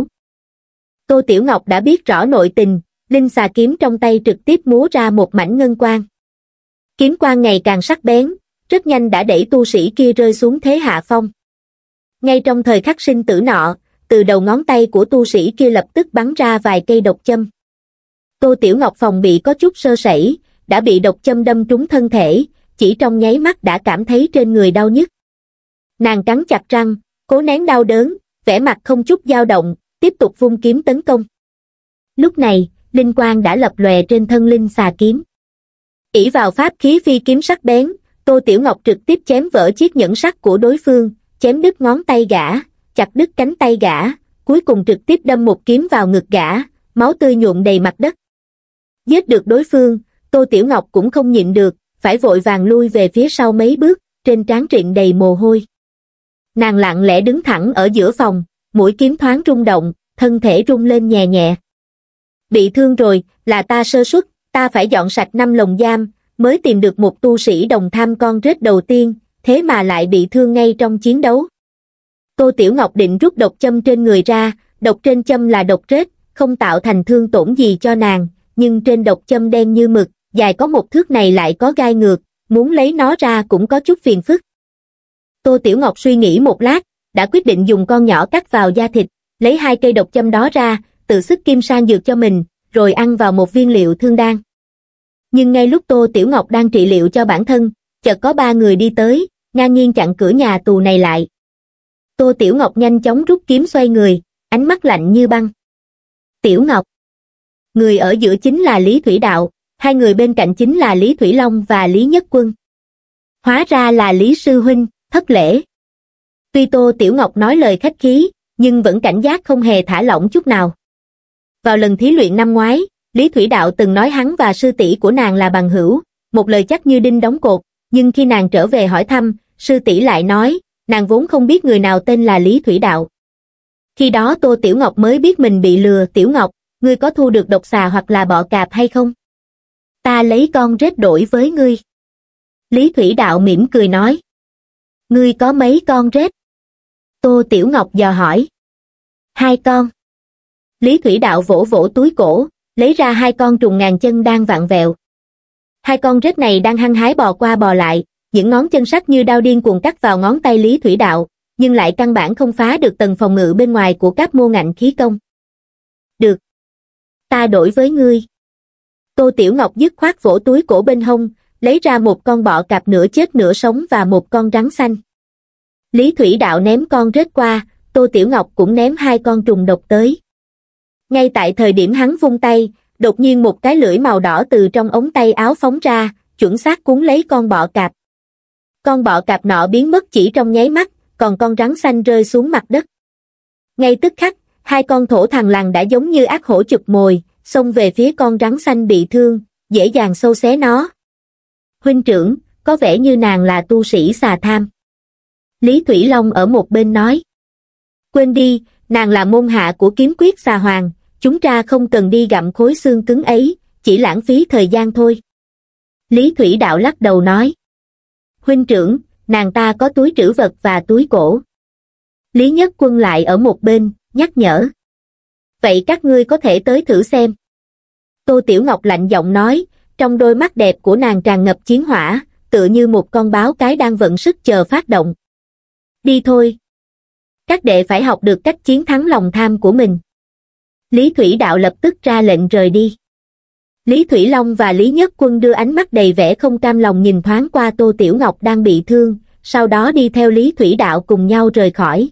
Tô Tiểu Ngọc đã biết rõ nội tình, linh xà kiếm trong tay trực tiếp múa ra một mảnh ngân quang. Kiếm quang ngày càng sắc bén, rất nhanh đã đẩy tu sĩ kia rơi xuống thế hạ phong. Ngay trong thời khắc sinh tử nọ, từ đầu ngón tay của tu sĩ kia lập tức bắn ra vài cây độc châm. Tô Tiểu Ngọc phòng bị có chút sơ sẩy, đã bị độc châm đâm trúng thân thể, chỉ trong nháy mắt đã cảm thấy trên người đau nhức. Nàng cắn chặt răng, cố nén đau đớn, vẻ mặt không chút dao động, tiếp tục vung kiếm tấn công. Lúc này, linh quang đã lập lòe trên thân linh xà kiếm. ỷ vào pháp khí phi kiếm sắc bén, Tô Tiểu Ngọc trực tiếp chém vỡ chiếc nhẫn sắt của đối phương, chém đứt ngón tay gã, chặt đứt cánh tay gã, cuối cùng trực tiếp đâm một kiếm vào ngực gã, máu tươi nhuộm đầy mặt đất. Giết được đối phương, Tô Tiểu Ngọc cũng không nhịn được, phải vội vàng lui về phía sau mấy bước, trên trán trịn đầy mồ hôi. Nàng lặng lẽ đứng thẳng ở giữa phòng, mũi kiếm thoáng rung động, thân thể rung lên nhẹ nhẹ. Bị thương rồi, là ta sơ suất, ta phải dọn sạch năm lồng giam, mới tìm được một tu sĩ đồng tham con rết đầu tiên, thế mà lại bị thương ngay trong chiến đấu. Tô Tiểu Ngọc định rút độc châm trên người ra, độc trên châm là độc rết, không tạo thành thương tổn gì cho nàng, nhưng trên độc châm đen như mực, dài có một thước này lại có gai ngược, muốn lấy nó ra cũng có chút phiền phức. Tô Tiểu Ngọc suy nghĩ một lát, đã quyết định dùng con nhỏ cắt vào da thịt, lấy hai cây độc châm đó ra, tự sức kim sang dược cho mình, rồi ăn vào một viên liệu thương đan. Nhưng ngay lúc Tô Tiểu Ngọc đang trị liệu cho bản thân, chợt có ba người đi tới, ngang nhiên chặn cửa nhà tù này lại. Tô Tiểu Ngọc nhanh chóng rút kiếm xoay người, ánh mắt lạnh như băng. Tiểu Ngọc. Người ở giữa chính là Lý Thủy Đạo, hai người bên cạnh chính là Lý Thủy Long và Lý Nhất Quân. Hóa ra là Lý Sư Huynh, thất lễ. Tuy Tô Tiểu Ngọc nói lời khách khí, nhưng vẫn cảnh giác không hề thả lỏng chút nào. Vào lần thí luyện năm ngoái, Lý Thủy Đạo từng nói hắn và sư tỷ của nàng là bằng hữu, một lời chắc như đinh đóng cột, nhưng khi nàng trở về hỏi thăm, sư tỷ lại nói, nàng vốn không biết người nào tên là Lý Thủy Đạo. Khi đó Tô Tiểu Ngọc mới biết mình bị lừa. Tiểu Ngọc, ngươi có thu được độc xà hoặc là bọ cạp hay không? Ta lấy con rết đổi với ngươi. Lý Thủy Đạo mỉm cười nói. Ngươi có mấy con rết? Tô Tiểu Ngọc dò hỏi. Hai con. Lý Thủy Đạo vỗ vỗ túi cổ, lấy ra hai con trùng ngàn chân đang vặn vẹo. Hai con rết này đang hăng hái bò qua bò lại, những ngón chân sắc như đao điên cuồng cắt vào ngón tay Lý Thủy Đạo, nhưng lại căn bản không phá được tầng phòng ngự bên ngoài của các mô ngạnh khí công. Được. Ta đổi với ngươi. Tô Tiểu Ngọc dứt khoát vỗ túi cổ bên hông, lấy ra một con bọ cạp nửa chết nửa sống và một con rắn xanh. Lý Thủy Đạo ném con rết qua, Tô Tiểu Ngọc cũng ném hai con trùng độc tới. Ngay tại thời điểm hắn vung tay, đột nhiên một cái lưỡi màu đỏ từ trong ống tay áo phóng ra, chuẩn xác cuốn lấy con bọ cạp. Con bọ cạp nọ biến mất chỉ trong nháy mắt, còn con rắn xanh rơi xuống mặt đất. Ngay tức khắc, hai con thổ thằn lằn đã giống như ác hổ chụp mồi, xông về phía con rắn xanh bị thương, dễ dàng xâu xé nó. Huynh trưởng, có vẻ như nàng là tu sĩ xà tham. Lý Thủy Long ở một bên nói. Quên đi, nàng là môn hạ của kiếm quyết xà hoàng, chúng ta không cần đi gặm khối xương cứng ấy, chỉ lãng phí thời gian thôi. Lý Thủy Đạo lắc đầu nói. Huynh trưởng, nàng ta có túi trữ vật và túi cổ. Lý Nhất Quân lại ở một bên, nhắc nhở. Vậy các ngươi có thể tới thử xem. Tô Tiểu Ngọc lạnh giọng nói, trong đôi mắt đẹp của nàng tràn ngập chiến hỏa, tựa như một con báo cái đang vận sức chờ phát động. Đi thôi. Các đệ phải học được cách chiến thắng lòng tham của mình. Lý Thủy Đạo lập tức ra lệnh rời đi. Lý Thủy Long và Lý Nhất Quân đưa ánh mắt đầy vẻ không cam lòng nhìn thoáng qua Tô Tiểu Ngọc đang bị thương, sau đó đi theo Lý Thủy Đạo cùng nhau rời khỏi.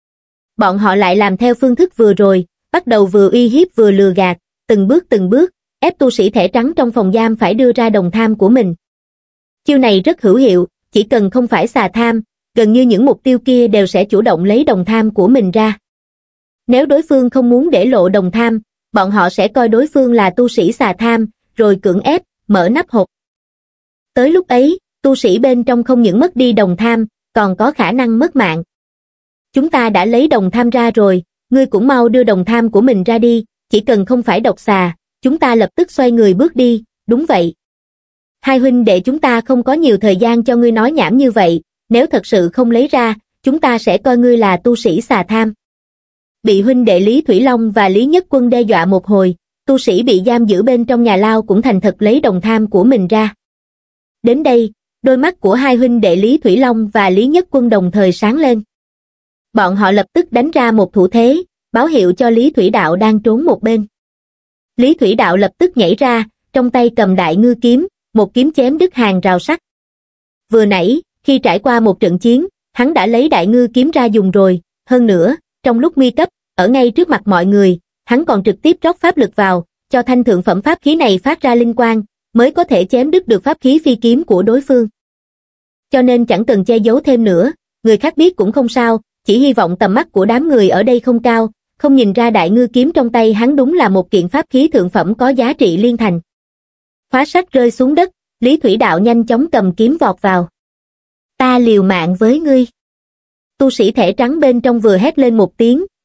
Bọn họ lại làm theo phương thức vừa rồi, bắt đầu vừa uy hiếp vừa lừa gạt, từng bước từng bước, ép tu sĩ thẻ trắng trong phòng giam phải đưa ra đồng tham của mình. Chiêu này rất hữu hiệu, chỉ cần không phải xà tham, gần như những mục tiêu kia đều sẽ chủ động lấy đồng tham của mình ra. Nếu đối phương không muốn để lộ đồng tham, bọn họ sẽ coi đối phương là tu sĩ xà tham, rồi cưỡng ép, mở nắp hộp. Tới lúc ấy, tu sĩ bên trong không những mất đi đồng tham, còn có khả năng mất mạng. Chúng ta đã lấy đồng tham ra rồi, ngươi cũng mau đưa đồng tham của mình ra đi, chỉ cần không phải độc xà, chúng ta lập tức xoay người bước đi. Đúng vậy. Hai huynh đệ chúng ta không có nhiều thời gian cho ngươi nói nhảm như vậy, nếu thật sự không lấy ra, chúng ta sẽ coi ngươi là tu sĩ xà tham. Bị huynh đệ Lý Thủy Long và Lý Nhất Quân đe dọa một hồi, tu sĩ bị giam giữ bên trong nhà lao cũng thành thật lấy đồng tham của mình ra. Đến đây, đôi mắt của hai huynh đệ Lý Thủy Long và Lý Nhất Quân đồng thời sáng lên. Bọn họ lập tức đánh ra một thủ thế, báo hiệu cho Lý Thủy Đạo đang trốn một bên. Lý Thủy Đạo lập tức nhảy ra, trong tay cầm đại ngư kiếm, một kiếm chém đứt hàng rào sắt. Vừa nãy, khi trải qua một trận chiến, hắn đã lấy đại ngư kiếm ra dùng rồi, hơn nữa, trong lúc nguy cấp, ở ngay trước mặt mọi người, hắn còn trực tiếp rót pháp lực vào, cho thanh thượng phẩm pháp khí này phát ra linh quang, mới có thể chém đứt được pháp khí phi kiếm của đối phương. Cho nên chẳng cần che giấu thêm nữa, người khác biết cũng không sao, chỉ hy vọng tầm mắt của đám người ở đây không cao, không nhìn ra đại ngư kiếm trong tay hắn đúng là một kiện pháp khí thượng phẩm có giá trị liên thành. Khóa sắt rơi xuống đất, Lý Thủy Đạo nhanh chóng cầm kiếm vọt vào. Ta liều mạng với ngươi. Tu sĩ thẻ trắng bên trong vừa hét lên một tiếng,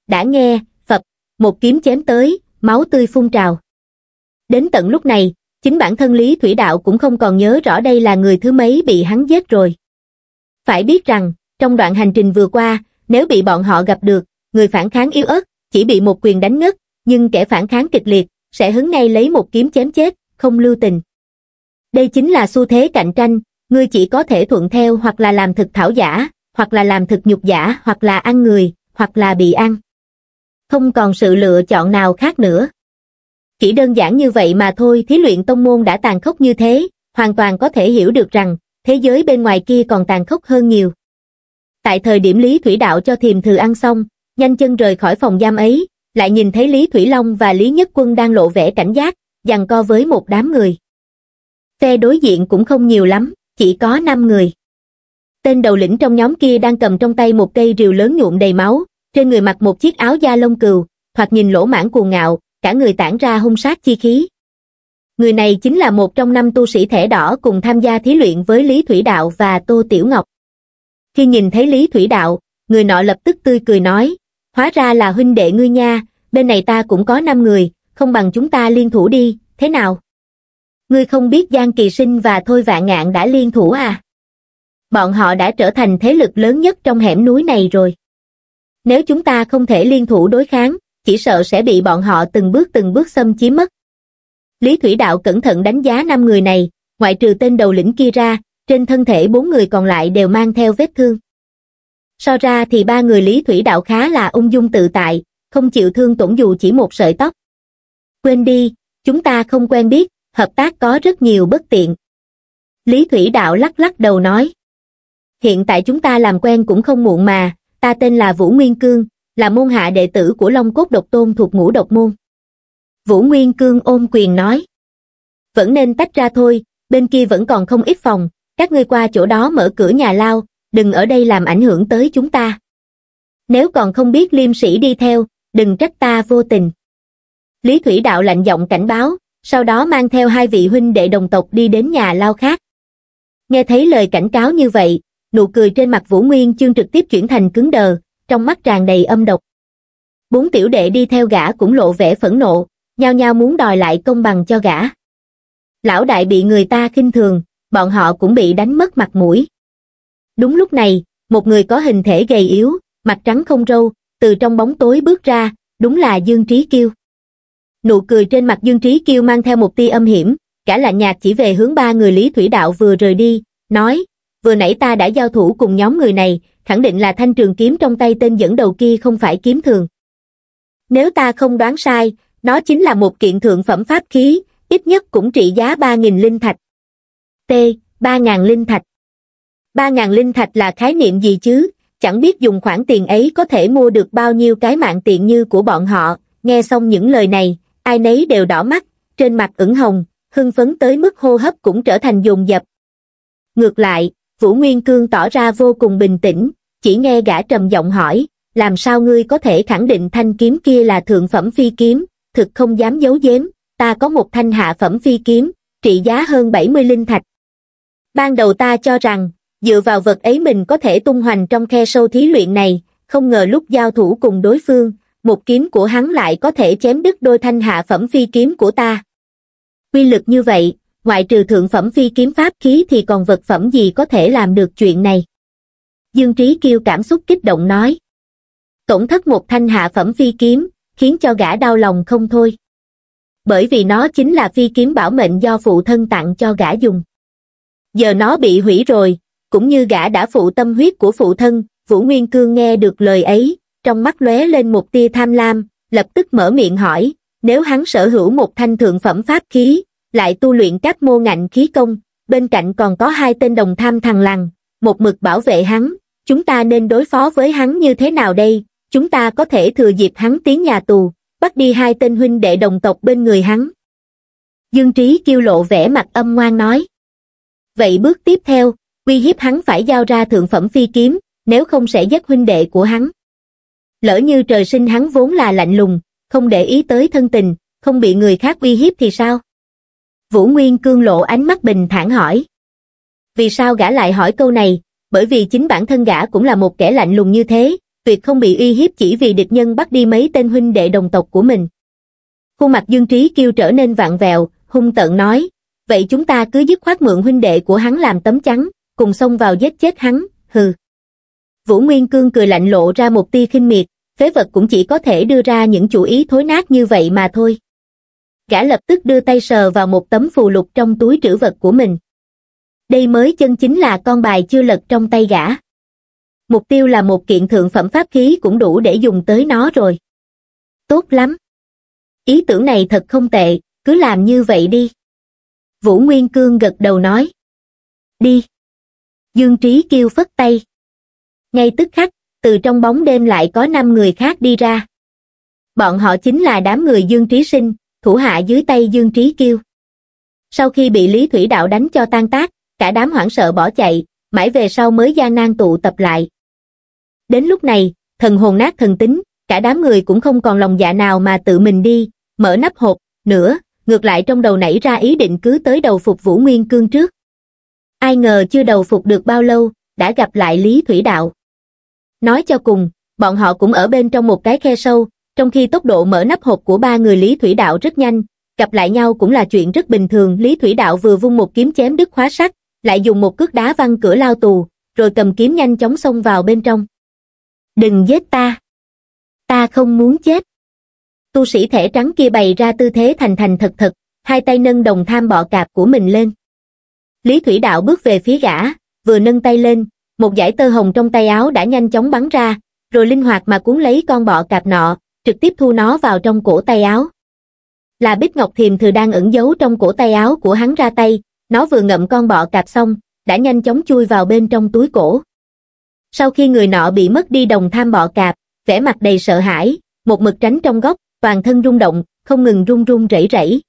đã nghe, phập, một kiếm chém tới, máu tươi phun trào. Đến tận lúc này, chính bản thân Lý Thủy Đạo cũng không còn nhớ rõ đây là người thứ mấy bị hắn giết rồi. Phải biết rằng, trong đoạn hành trình vừa qua, nếu bị bọn họ gặp được, người phản kháng yếu ớt, chỉ bị một quyền đánh ngất, nhưng kẻ phản kháng kịch liệt, sẽ hứng ngay lấy một kiếm chém chết, không lưu tình. Đây chính là xu thế cạnh tranh, ngươi chỉ có thể thuận theo hoặc là làm thực thảo giả, hoặc là làm thực nhục giả, hoặc là ăn người, hoặc là bị ăn. Không còn sự lựa chọn nào khác nữa. Chỉ đơn giản như vậy mà thôi, thí luyện tông môn đã tàn khốc như thế, hoàn toàn có thể hiểu được rằng, thế giới bên ngoài kia còn tàn khốc hơn nhiều. Tại thời điểm Lý Thủy Đạo cho Thiềm Thừ ăn xong, nhanh chân rời khỏi phòng giam ấy, lại nhìn thấy Lý Thủy Long và Lý Nhất Quân đang lộ vẻ cảnh giác, giằng co với một đám người. Phe đối diện cũng không nhiều lắm, chỉ có năm người. Tên đầu lĩnh trong nhóm kia đang cầm trong tay một cây rìu lớn nhuộm đầy máu, trên người mặc một chiếc áo da lông cừu, thoạt nhìn lỗ mãng cuồng ngạo, cả người tản ra hung sát chi khí. Người này chính là một trong năm tu sĩ thẻ đỏ cùng tham gia thí luyện với Lý Thủy Đạo và Tô Tiểu Ngọc. Khi nhìn thấy Lý Thủy Đạo, người nọ lập tức tươi cười nói, hóa ra là huynh đệ ngươi nha, bên này ta cũng có năm người, không bằng chúng ta liên thủ đi, thế nào? Ngươi không biết Giang Kỳ Sinh và Thôi Vạn Ngạn đã liên thủ à? Bọn họ đã trở thành thế lực lớn nhất trong hẻm núi này rồi. Nếu chúng ta không thể liên thủ đối kháng, chỉ sợ sẽ bị bọn họ từng bước từng bước xâm chiếm mất. Lý Thủy Đạo cẩn thận đánh giá năm người này, ngoại trừ tên đầu lĩnh kia ra, trên thân thể bốn người còn lại đều mang theo vết thương. So ra thì ba người Lý Thủy Đạo khá là ung dung tự tại, không chịu thương tổn dù chỉ một sợi tóc. Quên đi, chúng ta không quen biết, hợp tác có rất nhiều bất tiện. Lý Thủy Đạo lắc lắc đầu nói. Hiện tại chúng ta làm quen cũng không muộn mà, ta tên là Vũ Nguyên Cương, là môn hạ đệ tử của Long Cốt Độc Tôn thuộc Ngũ Độc Môn. Vũ Nguyên Cương ôm quyền nói. Vẫn nên tách ra thôi, bên kia vẫn còn không ít phòng, các ngươi qua chỗ đó mở cửa nhà lao, đừng ở đây làm ảnh hưởng tới chúng ta. Nếu còn không biết liêm sĩ đi theo, đừng trách ta vô tình. Lý Thủy Đạo lạnh giọng cảnh báo, sau đó mang theo hai vị huynh đệ đồng tộc đi đến nhà lao khác. Nghe thấy lời cảnh cáo như vậy, nụ cười trên mặt Vũ Nguyên Chương trực tiếp chuyển thành cứng đờ, trong mắt tràn đầy âm độc. Bốn tiểu đệ đi theo gã cũng lộ vẻ phẫn nộ, nhao nhao muốn đòi lại công bằng cho gã. Lão đại bị người ta khinh thường, bọn họ cũng bị đánh mất mặt mũi. Đúng lúc này, một người có hình thể gầy yếu, mặt trắng không râu, từ trong bóng tối bước ra, đúng là Dương Trí Kiêu. Nụ cười trên mặt Dương Trí Kiêu mang theo một tia âm hiểm, cả lạnh nhạt chỉ về hướng ba người Lý Thủy Đạo vừa rời đi, nói, vừa nãy ta đã giao thủ cùng nhóm người này, khẳng định là thanh trường kiếm trong tay tên dẫn đầu kia không phải kiếm thường. Nếu ta không đoán sai, nó chính là một kiện thượng phẩm pháp khí, ít nhất cũng trị giá ba nghìn linh thạch. T. ba nghìn linh thạch. ba nghìn linh thạch là khái niệm gì chứ, chẳng biết dùng khoản tiền ấy có thể mua được bao nhiêu cái mạng tiện như của bọn họ. Nghe xong những lời này, ai nấy đều đỏ mắt, trên mặt ửng hồng, hưng phấn tới mức hô hấp cũng trở thành dồn dập. Ngược lại, Vũ Nguyên Cương tỏ ra vô cùng bình tĩnh, chỉ nghe gã trầm giọng hỏi, làm sao ngươi có thể khẳng định thanh kiếm kia là thượng phẩm phi kiếm, thực không dám giấu giếm, ta có một thanh hạ phẩm phi kiếm, trị giá hơn bảy mươi linh thạch. Ban đầu ta cho rằng, dựa vào vật ấy mình có thể tung hoành trong khe sâu thí luyện này, không ngờ lúc giao thủ cùng đối phương, một kiếm của hắn lại có thể chém đứt đôi thanh hạ phẩm phi kiếm của ta. Quy lực như vậy, ngoại trừ thượng phẩm phi kiếm pháp khí thì còn vật phẩm gì có thể làm được chuyện này? Dương Trí Kiêu cảm xúc kích động nói. Tổn thất một thanh hạ phẩm phi kiếm, khiến cho gã đau lòng không thôi. Bởi vì nó chính là phi kiếm bảo mệnh do phụ thân tặng cho gã dùng. Giờ nó bị hủy rồi, cũng như gã đã phụ tâm huyết của phụ thân. Vũ Nguyên Cương nghe được lời ấy, trong mắt lóe lên một tia tham lam, lập tức mở miệng hỏi, nếu hắn sở hữu một thanh thượng phẩm pháp khí, lại tu luyện các môn ngạnh khí công, bên cạnh còn có hai tên đồng tham thằng lằn, một mực bảo vệ hắn, chúng ta nên đối phó với hắn như thế nào đây? Chúng ta có thể thừa dịp hắn tiến nhà tù, bắt đi hai tên huynh đệ đồng tộc bên người hắn. Dương Trí Kiêu lộ vẻ mặt âm ngoan nói. Vậy bước tiếp theo, uy hiếp hắn phải giao ra thượng phẩm phi kiếm, nếu không sẽ giết huynh đệ của hắn. Lỡ như trời sinh hắn vốn là lạnh lùng, không để ý tới thân tình, không bị người khác uy hiếp thì sao? Vũ Nguyên Cương lộ ánh mắt bình thản hỏi. Vì sao gã lại hỏi câu này? Bởi vì chính bản thân gã cũng là một kẻ lạnh lùng như thế, tuyệt không bị uy hiếp chỉ vì địch nhân bắt đi mấy tên huynh đệ đồng tộc của mình. Khuôn mặt Dương Trí Kiêu trở nên vặn vẹo, hung tợn nói, vậy chúng ta cứ dứt khoát mượn huynh đệ của hắn làm tấm chắn, cùng xông vào giết chết hắn, hừ. Vũ Nguyên Cương cười lạnh lộ ra một tia khinh miệt, phế vật cũng chỉ có thể đưa ra những chủ ý thối nát như vậy mà thôi. Gã lập tức đưa tay sờ vào một tấm phù lục trong túi trữ vật của mình. Đây mới chân chính là con bài chưa lật trong tay gã. Mục tiêu là một kiện thượng phẩm pháp khí cũng đủ để dùng tới nó rồi. Tốt lắm. Ý tưởng này thật không tệ, cứ làm như vậy đi. Vũ Nguyên Cương gật đầu nói. Đi. Dương Trí Kiêu phất tay. Ngay tức khắc, từ trong bóng đêm lại có năm người khác đi ra. Bọn họ chính là đám người Dương Trí Sinh, thủ hạ dưới tay Dương Trí Kiêu. Sau khi bị Lý Thủy Đạo đánh cho tan tác, cả đám hoảng sợ bỏ chạy, mãi về sau mới gian nan tụ tập lại. Đến lúc này, thần hồn nát thần tính, cả đám người cũng không còn lòng dạ nào mà tự mình đi, mở nắp hộp, nữa, ngược lại trong đầu nảy ra ý định cứ tới đầu phục Vũ Nguyên Cương trước. Ai ngờ chưa đầu phục được bao lâu, đã gặp lại Lý Thủy Đạo. Nói cho cùng, bọn họ cũng ở bên trong một cái khe sâu, trong khi tốc độ mở nắp hộp của ba người Lý Thủy Đạo rất nhanh, gặp lại nhau cũng là chuyện rất bình thường. Lý Thủy Đạo vừa vung một kiếm chém đứt khóa sắt, lại dùng một cước đá văng cửa lao tù, rồi cầm kiếm nhanh chóng xông vào bên trong. Đừng giết ta! Ta không muốn chết! Tu sĩ thẻ trắng kia bày ra tư thế thành thành thật thật, hai tay nâng đồng tham bọ cạp của mình lên. Lý Thủy Đạo bước về phía gã, vừa nâng tay lên, một dải tơ hồng trong tay áo đã nhanh chóng bắn ra, rồi linh hoạt mà cuốn lấy con bọ cạp nọ, trực tiếp thu nó vào trong cổ tay áo. Là Bích Ngọc Thiềm Thừa đang ẩn giấu trong cổ tay áo của hắn ra tay, nó vừa ngậm con bọ cạp xong, đã nhanh chóng chui vào bên trong túi cổ. Sau khi người nọ bị mất đi đồng tham bọ cạp, vẻ mặt đầy sợ hãi, một mực tránh trong góc, toàn thân rung động, không ngừng run run rẩy rẩy.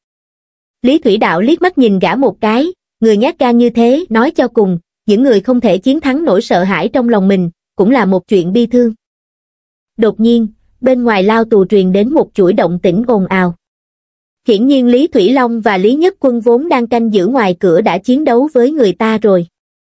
Lý Thủy Đạo liếc mắt nhìn gã một cái, người nhát gan như thế, nói cho cùng, những người không thể chiến thắng nỗi sợ hãi trong lòng mình, cũng là một chuyện bi thương. Đột nhiên, bên ngoài lao tù truyền đến một chuỗi động tĩnh ồn ào. Hiển nhiên Lý Thủy Long và Lý Nhất Quân vốn đang canh giữ ngoài cửa đã chiến đấu với người ta rồi.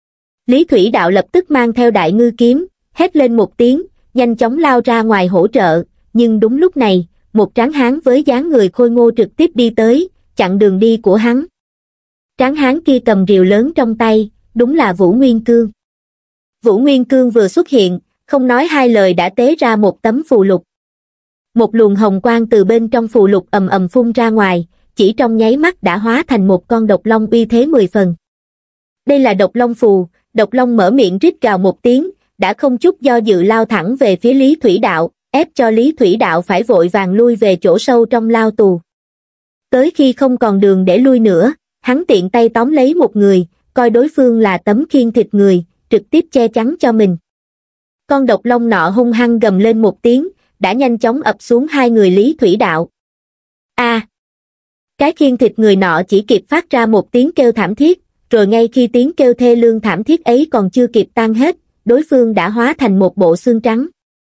Lý Thủy Đạo lập tức mang theo đại ngư kiếm, hét lên một tiếng, nhanh chóng lao ra ngoài hỗ trợ, nhưng đúng lúc này, một tráng hán với dáng người khôi ngô trực tiếp đi tới, chặn đường đi của hắn. Tráng hán kia cầm rìu lớn trong tay, đúng là Vũ Nguyên Cương. Vũ Nguyên Cương vừa xuất hiện, không nói hai lời đã tế ra một tấm phù lục. Một luồng hồng quang từ bên trong phù lục ầm ầm phun ra ngoài, chỉ trong nháy mắt đã hóa thành một con độc long uy thế mười phần. Đây là độc long phù, độc long mở miệng rít gào một tiếng, đã không chút do dự lao thẳng về phía Lý Thủy Đạo, ép cho Lý Thủy Đạo phải vội vàng lui về chỗ sâu trong lao tù. Tới khi không còn đường để lui nữa, hắn tiện tay tóm lấy một người, coi đối phương là tấm khiên thịt người, trực tiếp che chắn cho mình. Con độc long nọ hung hăng gầm lên một tiếng, đã nhanh chóng ập xuống hai người Lý Thủy Đạo. A! À, cái khiên thịt người nọ chỉ kịp phát ra một tiếng kêu thảm thiết, rồi ngay khi tiếng kêu thê lương thảm thiết ấy còn chưa kịp tan hết, đối phương đã hóa thành một bộ xương trắng.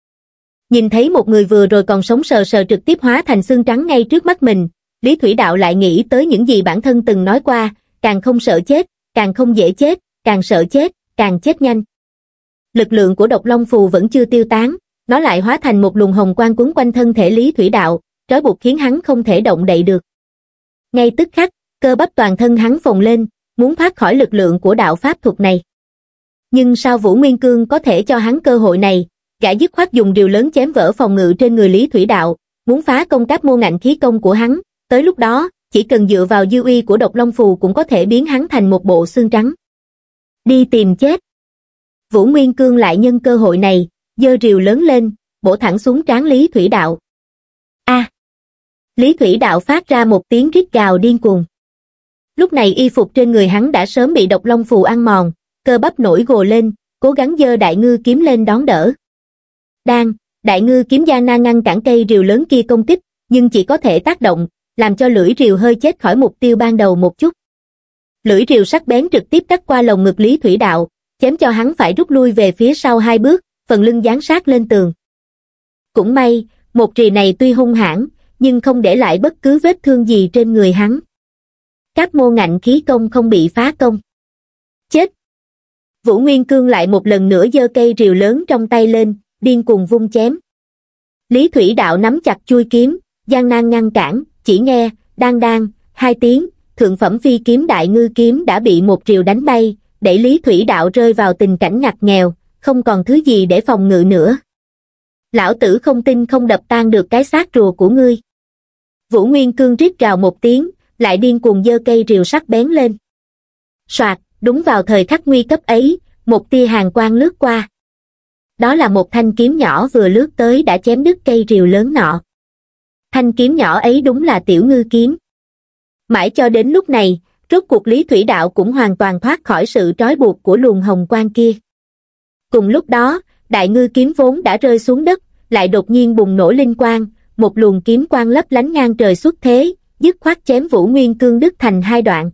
Nhìn thấy một người vừa rồi còn sống sờ sờ trực tiếp hóa thành xương trắng ngay trước mắt mình, Lý Thủy Đạo lại nghĩ tới những gì bản thân từng nói qua, càng không sợ chết, càng không dễ chết, càng sợ chết, càng chết nhanh. Lực lượng của độc long phù vẫn chưa tiêu tán, nó lại hóa thành một luồng hồng quang quấn quanh thân thể Lý Thủy Đạo, trói buộc khiến hắn không thể động đậy được. Ngay tức khắc, cơ bắp toàn thân hắn phồng lên, muốn thoát khỏi lực lượng của đạo pháp thuật này. Nhưng sao Vũ Nguyên Cương có thể cho hắn cơ hội này? Gã dứt khoát dùng rìu lớn chém vỡ phòng ngự trên người Lý Thủy Đạo, muốn phá công cáp mô ngạnh khí công của hắn. Tới lúc đó, chỉ cần dựa vào dư uy của độc long phù cũng có thể biến hắn thành một bộ xương trắng. Đi tìm chết. Vũ Nguyên Cương lại nhân cơ hội này, giơ rìu lớn lên, bổ thẳng xuống trán Lý Thủy Đạo. A! À, Lý Thủy Đạo phát ra một tiếng rít gào điên cuồng. Lúc này y phục trên người hắn đã sớm bị độc long phù ăn mòn, cơ bắp nổi gồ lên, cố gắng giơ đại ngư kiếm lên đón đỡ. Đang, đại ngư kiếm gian nan ngăn cản cây rìu lớn kia công kích, nhưng chỉ có thể tác động, làm cho lưỡi rìu hơi chết khỏi mục tiêu ban đầu một chút. Lưỡi rìu sắc bén trực tiếp cắt qua lồng ngực Lý Thủy Đạo, chém cho hắn phải rút lui về phía sau hai bước, phần lưng dán sát lên tường. Cũng may, một rì này tuy hung hãn, nhưng không để lại bất cứ vết thương gì trên người hắn. Các mô ngạnh khí công không bị phá công. Chết! Vũ Nguyên Cương lại một lần nữa giơ cây rìu lớn trong tay lên, điên cuồng vung chém. Lý Thủy Đạo nắm chặt chuôi kiếm, gian nan ngăn cản, chỉ nghe, đan đan, hai tiếng, thượng phẩm phi kiếm Đại Ngư kiếm đã bị một triều đánh bay, đẩy Lý Thủy Đạo rơi vào tình cảnh ngặt nghèo, không còn thứ gì để phòng ngự nữa. Lão tử không tin không đập tan được cái xác rùa của ngươi. Vũ Nguyên Cương rít gào một tiếng, lại điên cuồng giơ cây rìu sắc bén lên. Soạt, đúng vào thời khắc nguy cấp ấy, một tia hàn quang lướt qua. Đó là một thanh kiếm nhỏ vừa lướt tới đã chém đứt cây rìu lớn nọ. Thanh kiếm nhỏ ấy đúng là Tiểu Ngư kiếm. Mãi cho đến lúc này, rốt cuộc Lý Thủy Đạo cũng hoàn toàn thoát khỏi sự trói buộc của luồng hồng quang kia. Cùng lúc đó, Đại Ngư kiếm vốn đã rơi xuống đất, lại đột nhiên bùng nổ linh quang, một luồng kiếm quang lấp lánh ngang trời xuất thế, dứt khoát chém Vũ Nguyên Cương đứt thành hai đoạn.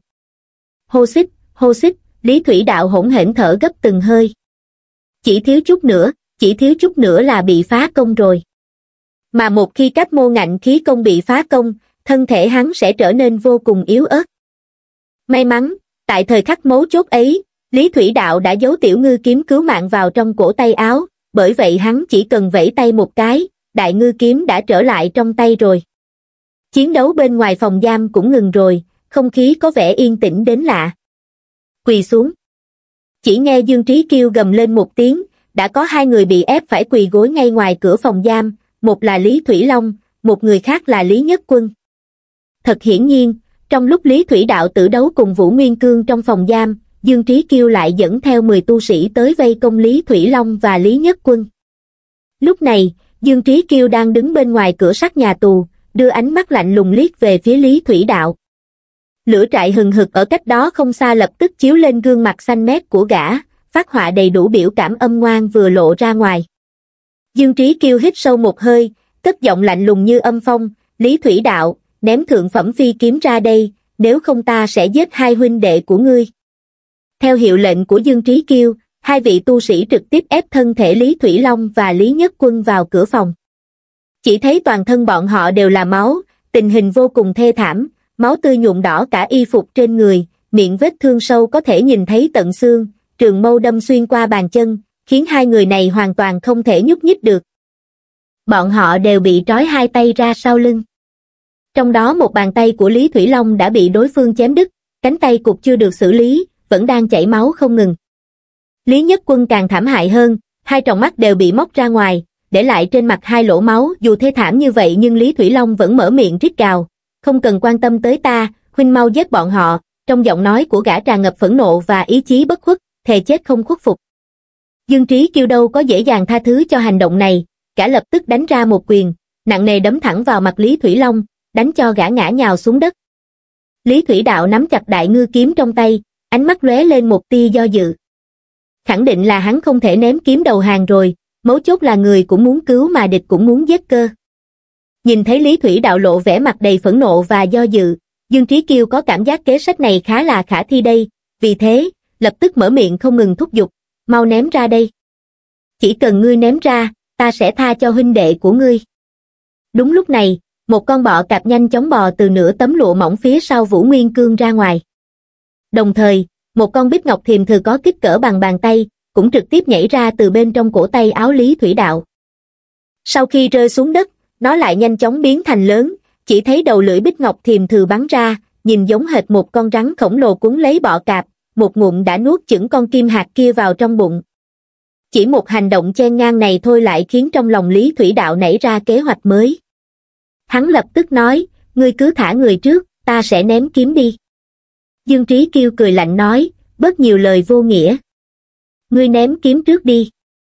Hô xích, hô xích, Lý Thủy Đạo hỗn hển thở gấp từng hơi. Chỉ thiếu chút nữa, chỉ thiếu chút nữa là bị phá công rồi. Mà một khi cách mô ngạnh khí công bị phá công, thân thể hắn sẽ trở nên vô cùng yếu ớt. May mắn, tại thời khắc mấu chốt ấy, Lý Thủy Đạo đã giấu Tiểu Ngư kiếm cứu mạng vào trong cổ tay áo, bởi vậy hắn chỉ cần vẫy tay một cái, Đại Ngư kiếm đã trở lại trong tay rồi. Chiến đấu bên ngoài phòng giam cũng ngừng rồi, không khí có vẻ yên tĩnh đến lạ. Quỳ xuống. Chỉ nghe Dương Trí Kiêu gầm lên một tiếng, đã có hai người bị ép phải quỳ gối ngay ngoài cửa phòng giam, một là Lý Thủy Long, một người khác là Lý Nhất Quân. Thật hiển nhiên, trong lúc Lý Thủy Đạo tử đấu cùng Vũ Nguyên Cương trong phòng giam, Dương Trí Kiêu lại dẫn theo mười tu sĩ tới vây công Lý Thủy Long và Lý Nhất Quân. Lúc này, Dương Trí Kiêu đang đứng bên ngoài cửa sắt nhà tù, đưa ánh mắt lạnh lùng liếc về phía Lý Thủy Đạo. Lửa trại hừng hực ở cách đó không xa lập tức chiếu lên gương mặt xanh mét của gã, phát họa đầy đủ biểu cảm âm ngoan vừa lộ ra ngoài. Dương Trí Kiêu hít sâu một hơi, cất giọng lạnh lùng như âm phong, Lý Thủy Đạo, ném thượng phẩm phi kiếm ra đây, nếu không ta sẽ giết hai huynh đệ của ngươi. Theo hiệu lệnh của Dương Trí Kiêu, hai vị tu sĩ trực tiếp ép thân thể Lý Thủy Long và Lý Nhất Quân vào cửa phòng. Chỉ thấy toàn thân bọn họ đều là máu, tình hình vô cùng thê thảm, máu tươi nhuộm đỏ cả y phục trên người, miệng vết thương sâu có thể nhìn thấy tận xương, trường mâu đâm xuyên qua bàn chân, khiến hai người này hoàn toàn không thể nhúc nhích được. Bọn họ đều bị trói hai tay ra sau lưng. Trong đó một bàn tay của Lý Thủy Long đã bị đối phương chém đứt, cánh tay cụt chưa được xử lý, vẫn đang chảy máu không ngừng. Lý Nhất Quân càng thảm hại hơn, hai tròng mắt đều bị móc ra ngoài, để lại trên mặt hai lỗ máu. Dù thê thảm như vậy nhưng Lý Thủy Long vẫn mở miệng rít gào, không cần quan tâm tới ta, huynh mau giết bọn họ. Trong giọng nói của gã tràn ngập phẫn nộ và ý chí bất khuất, thề chết không khuất phục. Dương Trí Kiêu đâu có dễ dàng tha thứ cho hành động này, gã lập tức đánh ra một quyền, nặng nề đấm thẳng vào mặt Lý Thủy Long, đánh cho gã ngã nhào xuống đất. Lý Thủy Đạo nắm chặt Đại Ngư kiếm trong tay, ánh mắt lóe lên một tia do dự. Khẳng định là hắn không thể ném kiếm đầu hàng rồi, mấu chốt là người cũng muốn cứu mà địch cũng muốn giết cơ. Nhìn thấy Lý Thủy Đạo lộ vẻ mặt đầy phẫn nộ và do dự, Dương Trí Kiêu có cảm giác kế sách này khá là khả thi đây, vì thế, lập tức mở miệng không ngừng thúc giục, mau ném ra đây. Chỉ cần ngươi ném ra, ta sẽ tha cho huynh đệ của ngươi. Đúng lúc này, một con bọ cạp nhanh chóng bò từ nửa tấm lụa mỏng phía sau Vũ Nguyên Cương ra ngoài. Đồng thời, một con bích ngọc thiềm thừ có kích cỡ bằng bàn tay, cũng trực tiếp nhảy ra từ bên trong cổ tay áo Lý Thủy Đạo. Sau khi rơi xuống đất, nó lại nhanh chóng biến thành lớn, chỉ thấy đầu lưỡi bích ngọc thiềm thừ bắn ra, nhìn giống hệt một con rắn khổng lồ cuốn lấy bọ cạp, một ngụm đã nuốt chửng con kim hạt kia vào trong bụng. Chỉ một hành động chen ngang này thôi lại khiến trong lòng Lý Thủy Đạo nảy ra kế hoạch mới. Hắn lập tức nói, ngươi cứ thả người trước, ta sẽ ném kiếm đi. Dương Trí Kiêu cười lạnh nói, bớt nhiều lời vô nghĩa. Ngươi ném kiếm trước đi.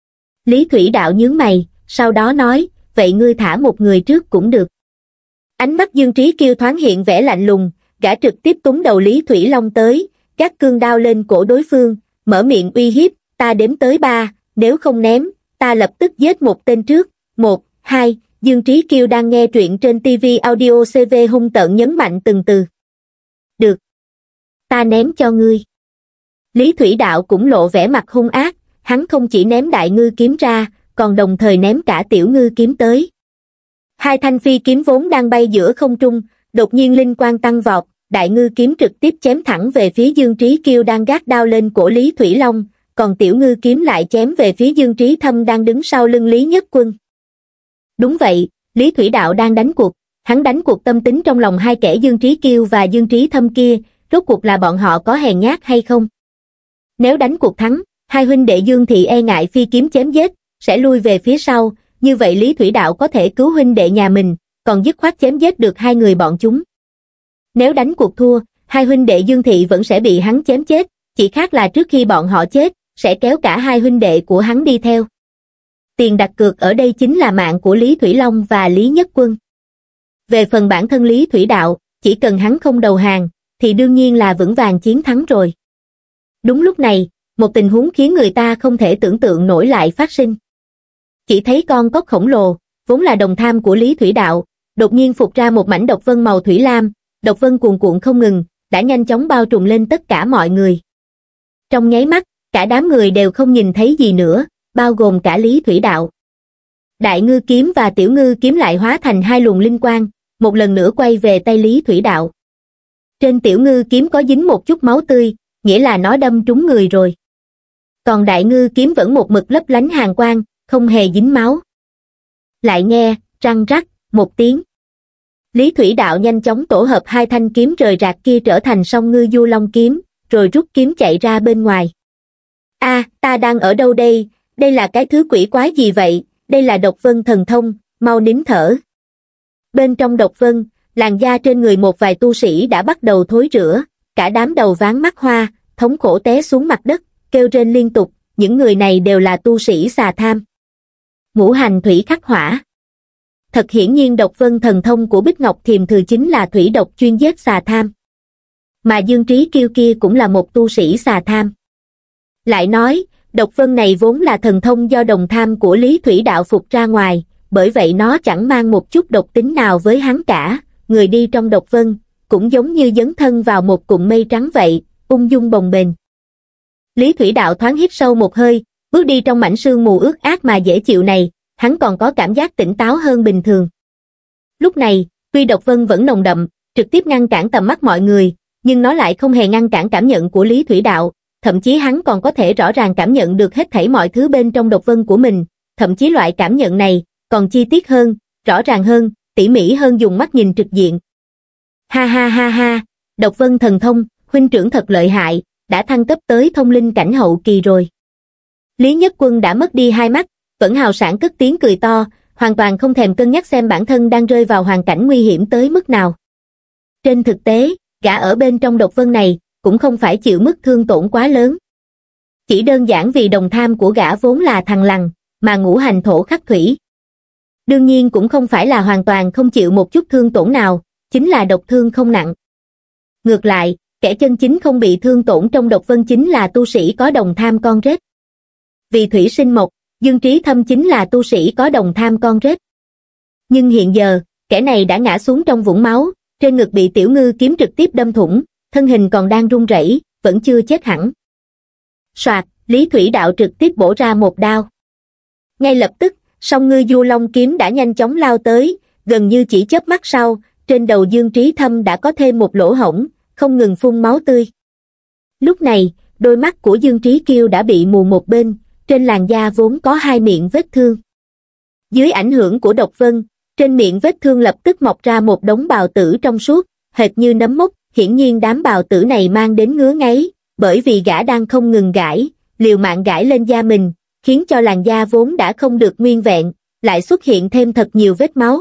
Lý Thủy Đạo nhướng mày, sau đó nói, vậy ngươi thả một người trước cũng được. Ánh mắt Dương Trí Kiêu thoáng hiện vẻ lạnh lùng, gã trực tiếp túm đầu Lý Thủy Long tới, gác cương đao lên cổ đối phương, mở miệng uy hiếp, ta đếm tới ba, nếu không ném, ta lập tức giết một tên trước. Một, hai, Dương Trí Kiêu đang nghe truyện trên ti vi Audio xê vê hung tợn nhấn mạnh từng từ. Được. Ta ném cho ngươi. Lý Thủy Đạo cũng lộ vẻ mặt hung ác, hắn không chỉ ném Đại Ngư kiếm ra, còn đồng thời ném cả Tiểu Ngư kiếm tới. Hai thanh phi kiếm vốn đang bay giữa không trung, đột nhiên linh quang tăng vọt, Đại Ngư kiếm trực tiếp chém thẳng về phía Dương Trí Kiêu đang gác đao lên cổ Lý Thủy Long, còn Tiểu Ngư kiếm lại chém về phía Dương Trí Thâm đang đứng sau lưng Lý Nhất Quân. Đúng vậy, Lý Thủy Đạo đang đánh cuộc, hắn đánh cuộc tâm tính trong lòng hai kẻ Dương Trí Kiêu và Dương Trí Thâm kia, rốt cuộc là bọn họ có hèn nhát hay không? Nếu đánh cuộc thắng, hai huynh đệ Dương Thị e ngại phi kiếm chém giết, sẽ lui về phía sau, như vậy Lý Thủy Đạo có thể cứu huynh đệ nhà mình, còn dứt khoát chém giết được hai người bọn chúng. Nếu đánh cuộc thua, hai huynh đệ Dương Thị vẫn sẽ bị hắn chém chết, chỉ khác là trước khi bọn họ chết, sẽ kéo cả hai huynh đệ của hắn đi theo. Tiền đặt cược ở đây chính là mạng của Lý Thủy Long và Lý Nhất Quân. Về phần bản thân Lý Thủy Đạo, chỉ cần hắn không đầu hàng, thì đương nhiên là vững vàng chiến thắng rồi. Đúng lúc này, một tình huống khiến người ta không thể tưởng tượng nổi lại phát sinh. Chỉ thấy con cóc khổng lồ, vốn là đồng tham của Lý Thủy Đạo, đột nhiên phụt ra một mảnh độc vân màu thủy lam, độc vân cuồn cuộn không ngừng, đã nhanh chóng bao trùm lên tất cả mọi người. Trong nháy mắt, cả đám người đều không nhìn thấy gì nữa, bao gồm cả Lý Thủy Đạo. Đại Ngư kiếm và Tiểu Ngư kiếm lại hóa thành hai luồng linh quang, một lần nữa quay về tay Lý Thủy Đạo. Trên Tiểu Ngư kiếm có dính một chút máu tươi, nghĩa là nó đâm trúng người rồi. Còn Đại Ngư kiếm vẫn một mực lấp lánh hàn quang, không hề dính máu. Lại nghe, răng rắc, một tiếng. Lý Thủy Đạo nhanh chóng tổ hợp hai thanh kiếm rời rạc kia trở thành Song Ngư Du Long kiếm, rồi rút kiếm chạy ra bên ngoài. A, à, ta đang ở đâu đây? Đây là cái thứ quỷ quái gì vậy? Đây là độc vân thần thông, mau nín thở. Bên trong độc vân, làn da trên người một vài tu sĩ đã bắt đầu thối rữa, cả đám đầu váng mắt hoa, thống khổ té xuống mặt đất, kêu rên liên tục, những người này đều là tu sĩ xà tham. Ngũ hành thủy khắc hỏa. Thật hiển nhiên độc vân thần thông của Bích Ngọc Thiềm Thừa chính là thủy độc chuyên giết xà tham. Mà Dương Trí Kiêu kia cũng là một tu sĩ xà tham. Lại nói, độc vân này vốn là thần thông do đồng tham của Lý Thủy Đạo phục ra ngoài, bởi vậy nó chẳng mang một chút độc tính nào với hắn cả, người đi trong độc vân, cũng giống như dấn thân vào một cụm mây trắng vậy, ung dung bồng bềnh. Lý Thủy Đạo thoáng hít sâu một hơi, bước đi trong mảnh sương mù ướt át mà dễ chịu này, hắn còn có cảm giác tỉnh táo hơn bình thường. Lúc này, tuy độc vân vẫn nồng đậm, trực tiếp ngăn cản tầm mắt mọi người, nhưng nó lại không hề ngăn cản cảm nhận của Lý Thủy Đạo, thậm chí hắn còn có thể rõ ràng cảm nhận được hết thảy mọi thứ bên trong độc vân của mình, thậm chí loại cảm nhận này còn chi tiết hơn, rõ ràng hơn, tỉ mỉ hơn dùng mắt nhìn trực diện. Ha ha ha ha, độc vân thần thông, huynh trưởng thật lợi hại, đã thăng cấp tới thông linh cảnh hậu kỳ rồi. Lý Nhất Quân đã mất đi hai mắt, vẫn hào sảng cất tiếng cười to, hoàn toàn không thèm cân nhắc xem bản thân đang rơi vào hoàn cảnh nguy hiểm tới mức nào. Trên thực tế, gã ở bên trong độc vân này, cũng không phải chịu mức thương tổn quá lớn. Chỉ đơn giản vì đồng tham của gã vốn là thằng lằn, mà ngũ hành thổ khắc thủy. Đương nhiên cũng không phải là hoàn toàn không chịu một chút thương tổn nào, chính là độc thương không nặng. Ngược lại, kẻ chân chính không bị thương tổn trong độc vân chính là tu sĩ có đồng tham con rết. Vì thủy sinh mộc, Dương Trí Thâm chính là tu sĩ có đồng tham con rết. Nhưng hiện giờ, kẻ này đã ngã xuống trong vũng máu, trên ngực bị Tiểu Ngư kiếm trực tiếp đâm thủng, thân hình còn đang run rẩy, vẫn chưa chết hẳn. Soạt, Lý Thủy Đạo trực tiếp bổ ra một đao. Ngay lập tức, Song Ngư Du Long kiếm đã nhanh chóng lao tới, gần như chỉ chớp mắt sau, trên đầu Dương Trí Thâm đã có thêm một lỗ hổng, không ngừng phun máu tươi. Lúc này, đôi mắt của Dương Trí Kiêu đã bị mù một bên, trên làn da vốn có hai miệng vết thương. Dưới ảnh hưởng của độc vân, trên miệng vết thương lập tức mọc ra một đống bào tử trong suốt, hệt như nấm mốc, hiển nhiên đám bào tử này mang đến ngứa ngáy, bởi vì gã đang không ngừng gãi, liều mạng gãi lên da mình, khiến cho làn da vốn đã không được nguyên vẹn, lại xuất hiện thêm thật nhiều vết máu.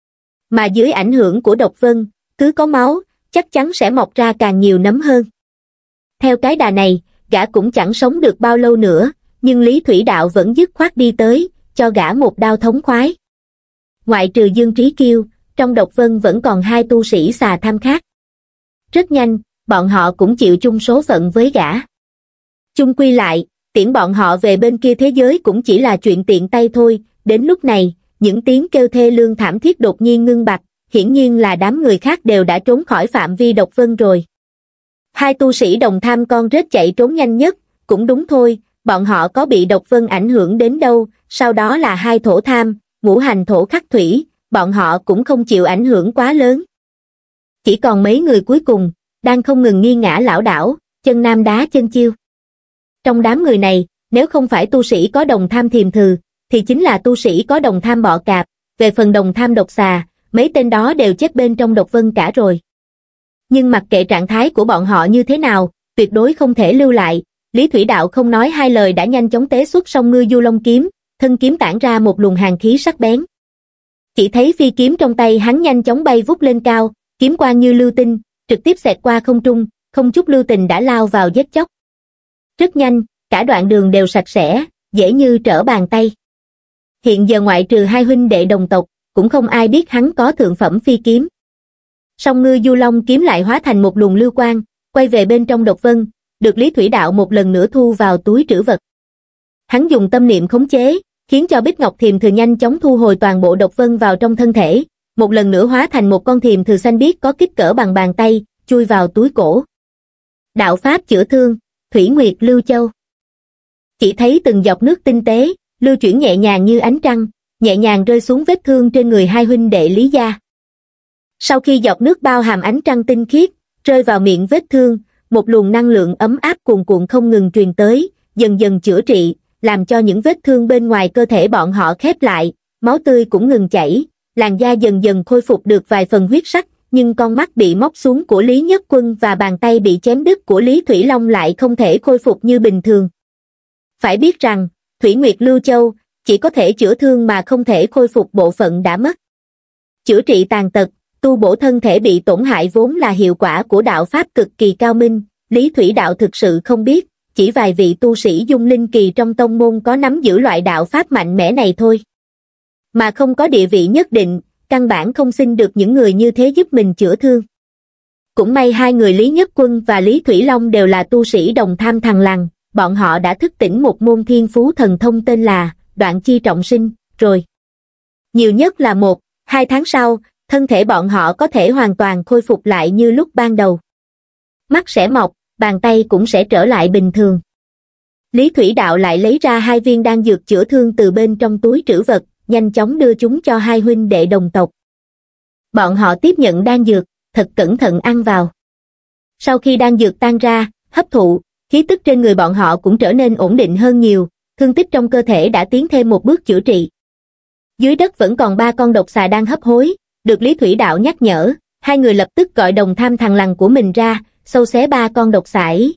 Mà dưới ảnh hưởng của độc vân, cứ có máu, chắc chắn sẽ mọc ra càng nhiều nấm hơn. Theo cái đà này, gã cũng chẳng sống được bao lâu nữa, nhưng Lý Thủy Đạo vẫn dứt khoát đi tới, cho gã một đao thống khoái. Ngoại trừ Dương Trí Kiêu, trong độc vân vẫn còn hai tu sĩ xà tham khác. Rất nhanh, bọn họ cũng chịu chung số phận với gã. Chung quy lại, tiễn bọn họ về bên kia thế giới cũng chỉ là chuyện tiện tay thôi, đến lúc này, những tiếng kêu thê lương thảm thiết đột nhiên ngưng bặt, hiển nhiên là đám người khác đều đã trốn khỏi phạm vi độc vân rồi. Hai tu sĩ đồng tham con rết chạy trốn nhanh nhất, cũng đúng thôi, bọn họ có bị độc vân ảnh hưởng đến đâu, sau đó là hai thổ tham, ngũ hành thổ khắc thủy, bọn họ cũng không chịu ảnh hưởng quá lớn. Chỉ còn mấy người cuối cùng, đang không ngừng nghiêng ngã lảo đảo, chân nam đá chân chiêu. Trong đám người này, nếu không phải tu sĩ có đồng tham thiềm thừ, thì chính là tu sĩ có đồng tham bọ cạp, về phần đồng tham độc xà, mấy tên đó đều chết bên trong độc vân cả rồi. Nhưng mặc kệ trạng thái của bọn họ như thế nào, tuyệt đối không thể lưu lại, Lý Thủy Đạo không nói hai lời đã nhanh chóng tế xuất song ngư du long kiếm, thân kiếm tản ra một luồng hàn khí sắc bén. Chỉ thấy phi kiếm trong tay hắn nhanh chóng bay vút lên cao, kiếm quang như lưu tinh, trực tiếp xẹt qua không trung, không chút lưu tình đã lao vào giết chóc. Rất nhanh, cả đoạn đường đều sạch sẽ, dễ như trở bàn tay. Hiện giờ ngoại trừ hai huynh đệ đồng tộc, cũng không ai biết hắn có thượng phẩm phi kiếm. Song ngư du long kiếm lại hóa thành một luồng lưu quang, quay về bên trong độc vân, được Lý Thủy Đạo một lần nữa thu vào túi trữ vật. Hắn dùng tâm niệm khống chế, khiến cho Bích Ngọc Thiềm Thừ nhanh chóng thu hồi toàn bộ độc vân vào trong thân thể, một lần nữa hóa thành một con thiềm thừ xanh biếc có kích cỡ bằng bàn tay, chui vào túi cổ. Đạo pháp chữa thương, Thủy Nguyệt Lưu Châu. Chỉ thấy từng giọt nước tinh tế, lưu chuyển nhẹ nhàng như ánh trăng, nhẹ nhàng rơi xuống vết thương trên người hai huynh đệ Lý gia. Sau khi giọt nước bao hàm ánh trăng tinh khiết, rơi vào miệng vết thương, một luồng năng lượng ấm áp cuồn cuộn không ngừng truyền tới, dần dần chữa trị, làm cho những vết thương bên ngoài cơ thể bọn họ khép lại, máu tươi cũng ngừng chảy, làn da dần dần khôi phục được vài phần huyết sắc, nhưng con mắt bị móc xuống của Lý Nhất Quân và bàn tay bị chém đứt của Lý Thủy Long lại không thể khôi phục như bình thường. Phải biết rằng, Thủy Nguyệt Lưu Châu chỉ có thể chữa thương mà không thể khôi phục bộ phận đã mất. Chữa trị tàn tật, tu bổ thân thể bị tổn hại vốn là hiệu quả của đạo pháp cực kỳ cao minh, Lý Thủy Đạo thực sự không biết, chỉ vài vị tu sĩ dung linh kỳ trong tông môn có nắm giữ loại đạo pháp mạnh mẽ này thôi. Mà không có địa vị nhất định, căn bản không xin được những người như thế giúp mình chữa thương. Cũng may hai người Lý Nhất Quân và Lý Thủy Long đều là tu sĩ đồng tham thằng lằn, bọn họ đã thức tỉnh một môn thiên phú thần thông tên là Đoạn Chi Trọng Sinh, rồi. Nhiều nhất là một, hai tháng sau, thân thể bọn họ có thể hoàn toàn khôi phục lại như lúc ban đầu. Mắt sẽ mọc, bàn tay cũng sẽ trở lại bình thường. Lý Thủy Đạo lại lấy ra hai viên đan dược chữa thương từ bên trong túi trữ vật, nhanh chóng đưa chúng cho hai huynh đệ đồng tộc. Bọn họ tiếp nhận đan dược, thật cẩn thận ăn vào. Sau khi đan dược tan ra, hấp thụ, khí tức trên người bọn họ cũng trở nên ổn định hơn nhiều, thương tích trong cơ thể đã tiến thêm một bước chữa trị. Dưới đất vẫn còn ba con độc xà đang hấp hối, được Lý Thủy Đạo nhắc nhở, hai người lập tức gọi đồng tham thằng lằn của mình ra, xâu xé ba con độc xà ấy.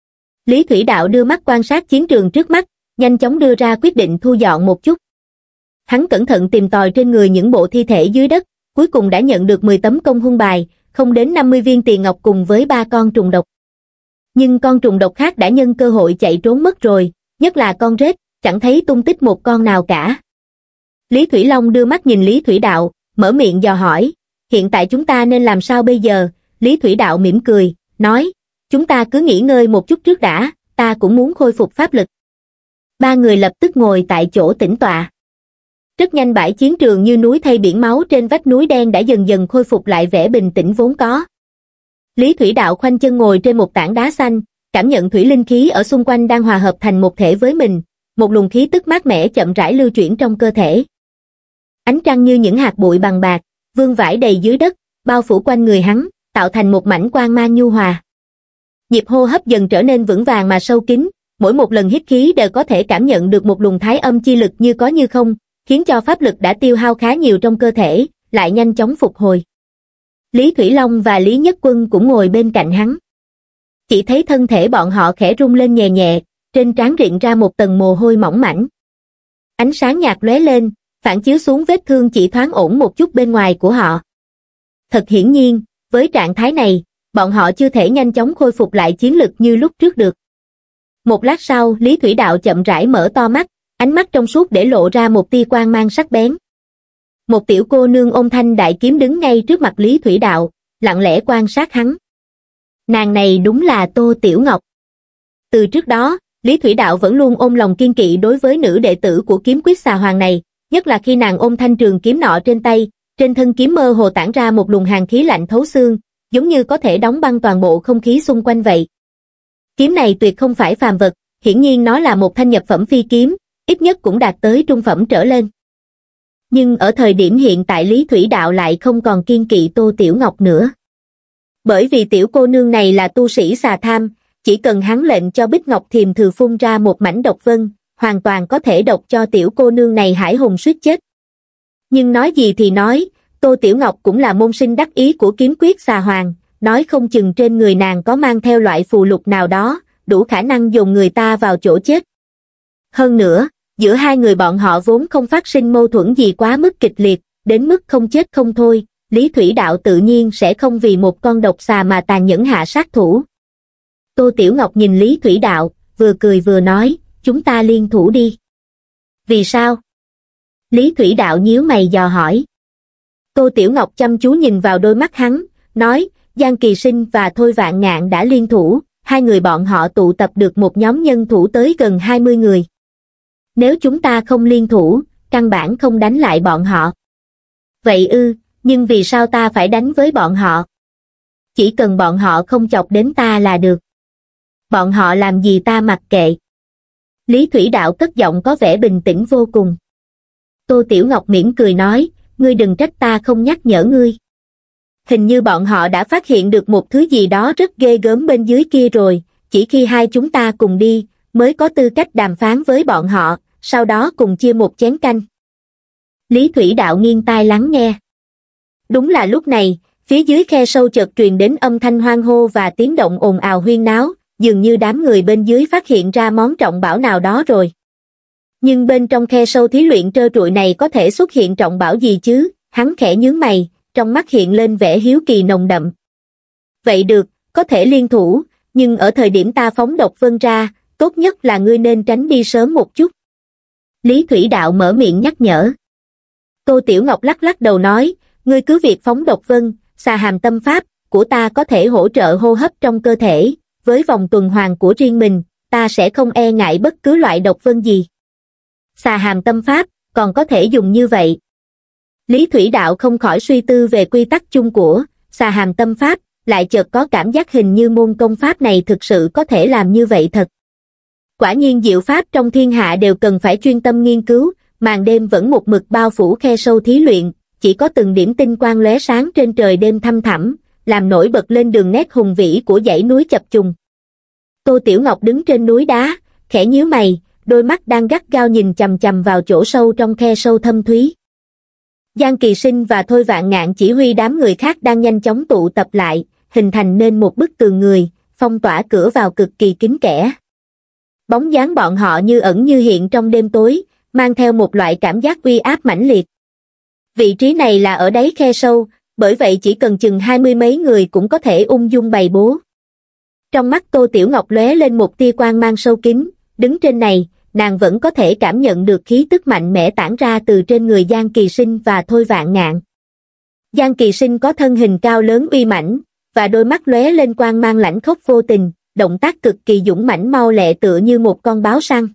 Lý Thủy Đạo đưa mắt quan sát chiến trường trước mắt, nhanh chóng đưa ra quyết định thu dọn một chút. Hắn cẩn thận tìm tòi trên người những bộ thi thể dưới đất, cuối cùng đã nhận được mười tấm công huân bài, không đến năm mươi viên tiền ngọc cùng với ba con trùng độc. Nhưng con trùng độc khác đã nhân cơ hội chạy trốn mất rồi, nhất là con rết, chẳng thấy tung tích một con nào cả. Lý Thủy Long đưa mắt nhìn Lý Thủy Đạo, mở miệng dò hỏi, hiện tại chúng ta nên làm sao bây giờ? Lý Thủy Đạo mỉm cười, nói, chúng ta cứ nghỉ ngơi một chút trước đã, ta cũng muốn khôi phục pháp lực. Ba người lập tức ngồi tại chỗ tĩnh tọa. Rất nhanh bãi chiến trường như núi thay biển máu trên vách núi đen đã dần dần khôi phục lại vẻ bình tĩnh vốn có. Lý Thủy Đạo khoanh chân ngồi trên một tảng đá xanh, cảm nhận thủy linh khí ở xung quanh đang hòa hợp thành một thể với mình, một luồng khí tức mát mẻ chậm rãi lưu chuyển trong cơ thể. Ánh trăng như những hạt bụi bằng bạc, vương vãi đầy dưới đất, bao phủ quanh người hắn, tạo thành một mảnh quang mang nhu hòa. Nhịp hô hấp dần trở nên vững vàng mà sâu kín, mỗi một lần hít khí đều có thể cảm nhận được một luồng thái âm chi lực như có như không, khiến cho pháp lực đã tiêu hao khá nhiều trong cơ thể, lại nhanh chóng phục hồi. Lý Thủy Long và Lý Nhất Quân cũng ngồi bên cạnh hắn. Chỉ thấy thân thể bọn họ khẽ rung lên nhẹ nhẹ, trên trán rịn ra một tầng mồ hôi mỏng mảnh. Ánh sáng nhạt lóe lên, phản chiếu xuống vết thương chỉ thoáng ổn một chút bên ngoài của họ. Thật hiển nhiên, với trạng thái này, bọn họ chưa thể nhanh chóng khôi phục lại chiến lực như lúc trước được. Một lát sau, Lý Thủy Đạo chậm rãi mở to mắt, ánh mắt trong suốt để lộ ra một tia quang mang sắc bén. Một tiểu cô nương ôm thanh đại kiếm đứng ngay trước mặt Lý Thủy Đạo, lặng lẽ quan sát hắn. Nàng này đúng là Tô Tiểu Ngọc. Từ trước đó, Lý Thủy Đạo vẫn luôn ôm lòng kiên kỵ đối với nữ đệ tử của kiếm quyết xà hoàng này, nhất là khi nàng ôm thanh trường kiếm nọ trên tay, trên thân kiếm mơ hồ tản ra một luồng hàn khí lạnh thấu xương, giống như có thể đóng băng toàn bộ không khí xung quanh vậy. Kiếm này tuyệt không phải phàm vật, hiển nhiên nó là một thanh nhập phẩm phi kiếm, ít nhất cũng đạt tới trung phẩm trở lên. Nhưng ở thời điểm hiện tại Lý Thủy Đạo lại không còn kiên kỵ Tô Tiểu Ngọc nữa. Bởi vì tiểu cô nương này là tu sĩ xà tham, chỉ cần hắn lệnh cho Bích Ngọc Thiềm Thừa phun ra một mảnh độc vân, hoàn toàn có thể độc cho tiểu cô nương này hải hùng suýt chết. Nhưng nói gì thì nói, Tô Tiểu Ngọc cũng là môn sinh đắc ý của kiếm quyết xà hoàng, nói không chừng trên người nàng có mang theo loại phù lục nào đó, đủ khả năng dồn người ta vào chỗ chết. Hơn nữa, giữa hai người bọn họ vốn không phát sinh mâu thuẫn gì quá mức kịch liệt, đến mức không chết không thôi, Lý Thủy Đạo tự nhiên sẽ không vì một con độc xà mà tàn nhẫn hạ sát thủ. Tô Tiểu Ngọc nhìn Lý Thủy Đạo, vừa cười vừa nói, chúng ta liên thủ đi. Vì sao? Lý Thủy Đạo nhíu mày dò hỏi. Tô Tiểu Ngọc chăm chú nhìn vào đôi mắt hắn, nói, Giang Kỳ Sinh và Thôi Vạn Ngạn đã liên thủ, hai người bọn họ tụ tập được một nhóm nhân thủ tới gần hai mươi người. Nếu chúng ta không liên thủ, căn bản không đánh lại bọn họ. Vậy ư, nhưng vì sao ta phải đánh với bọn họ? Chỉ cần bọn họ không chọc đến ta là được. Bọn họ làm gì ta mặc kệ. Lý Thủy Đạo cất giọng có vẻ bình tĩnh vô cùng. Tô Tiểu Ngọc mỉm cười nói, ngươi đừng trách ta không nhắc nhở ngươi. Hình như bọn họ đã phát hiện được một thứ gì đó rất ghê gớm bên dưới kia rồi, chỉ khi hai chúng ta cùng đi, mới có tư cách đàm phán với bọn họ, sau đó cùng chia một chén canh. Lý Thủy Đạo nghiêng tai lắng nghe. Đúng là lúc này, phía dưới khe sâu chợt truyền đến âm thanh hoan hô và tiếng động ồn ào huyên náo, dường như đám người bên dưới phát hiện ra món trọng bảo nào đó rồi. Nhưng bên trong khe sâu thí luyện trơ trụi này có thể xuất hiện trọng bảo gì chứ? Hắn khẽ nhướng mày, trong mắt hiện lên vẻ hiếu kỳ nồng đậm. Vậy được, có thể liên thủ, nhưng ở thời điểm ta phóng độc vân ra, tốt nhất là ngươi nên tránh đi sớm một chút. Lý Thủy Đạo mở miệng nhắc nhở. Tô Tiểu Ngọc lắc lắc đầu nói, ngươi cứ việc phóng độc vân, xà hàm tâm pháp của ta có thể hỗ trợ hô hấp trong cơ thể, với vòng tuần hoàn của riêng mình, ta sẽ không e ngại bất cứ loại độc vân gì. Xà hàm tâm pháp, còn có thể dùng như vậy. Lý Thủy Đạo không khỏi suy tư về quy tắc chung của xà hàm tâm pháp, lại chợt có cảm giác hình như môn công pháp này thực sự có thể làm như vậy thật. Quả nhiên diệu pháp trong thiên hạ đều cần phải chuyên tâm nghiên cứu, màn đêm vẫn một mực bao phủ khe sâu thí luyện, chỉ có từng điểm tinh quang lóe sáng trên trời đêm thăm thẳm, làm nổi bật lên đường nét hùng vĩ của dãy núi chập trùng. Tô Tiểu Ngọc đứng trên núi đá, khẽ nhíu mày, đôi mắt đang gắt gao nhìn chằm chằm vào chỗ sâu trong khe sâu thâm thúy. Giang Kỳ Sinh và Thôi Vạn Ngạn chỉ huy đám người khác đang nhanh chóng tụ tập lại, hình thành nên một bức tường người, phong tỏa cửa vào cực kỳ kín kẽ. Bóng dáng bọn họ như ẩn như hiện trong đêm tối, mang theo một loại cảm giác uy áp mãnh liệt. Vị trí này là ở đáy khe sâu, bởi vậy chỉ cần chừng hai mươi mấy người cũng có thể ung dung bày bố. Trong mắt Tô Tiểu Ngọc lóe lên một tia quang mang sâu kín, đứng trên này, nàng vẫn có thể cảm nhận được khí tức mạnh mẽ tản ra từ trên người Giang Kỳ Sinh và Thôi Vạn Ngạn. Giang Kỳ Sinh có thân hình cao lớn uy mãnh, và đôi mắt lóe lên quang mang lãnh khốc vô tình, động tác cực kỳ dũng mãnh mau lẹ tựa như một con báo săn.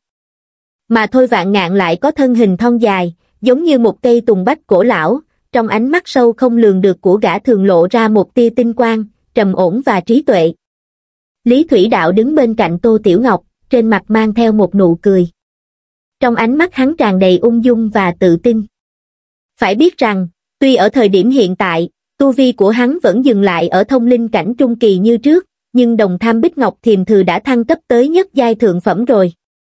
Mà Thôi Vạn Ngạn lại có thân hình thon dài, giống như một cây tùng bách cổ lão, trong ánh mắt sâu không lường được của gã thường lộ ra một tia tinh quang, trầm ổn và trí tuệ. Lý Thủy Đạo đứng bên cạnh Tô Tiểu Ngọc, trên mặt mang theo một nụ cười. Trong ánh mắt hắn tràn đầy ung dung và tự tin. Phải biết rằng, tuy ở thời điểm hiện tại, tu vi của hắn vẫn dừng lại ở thông linh cảnh trung kỳ như trước, nhưng đồng tham Bích Ngọc Thiềm Thừa đã thăng cấp tới nhất giai thượng phẩm rồi.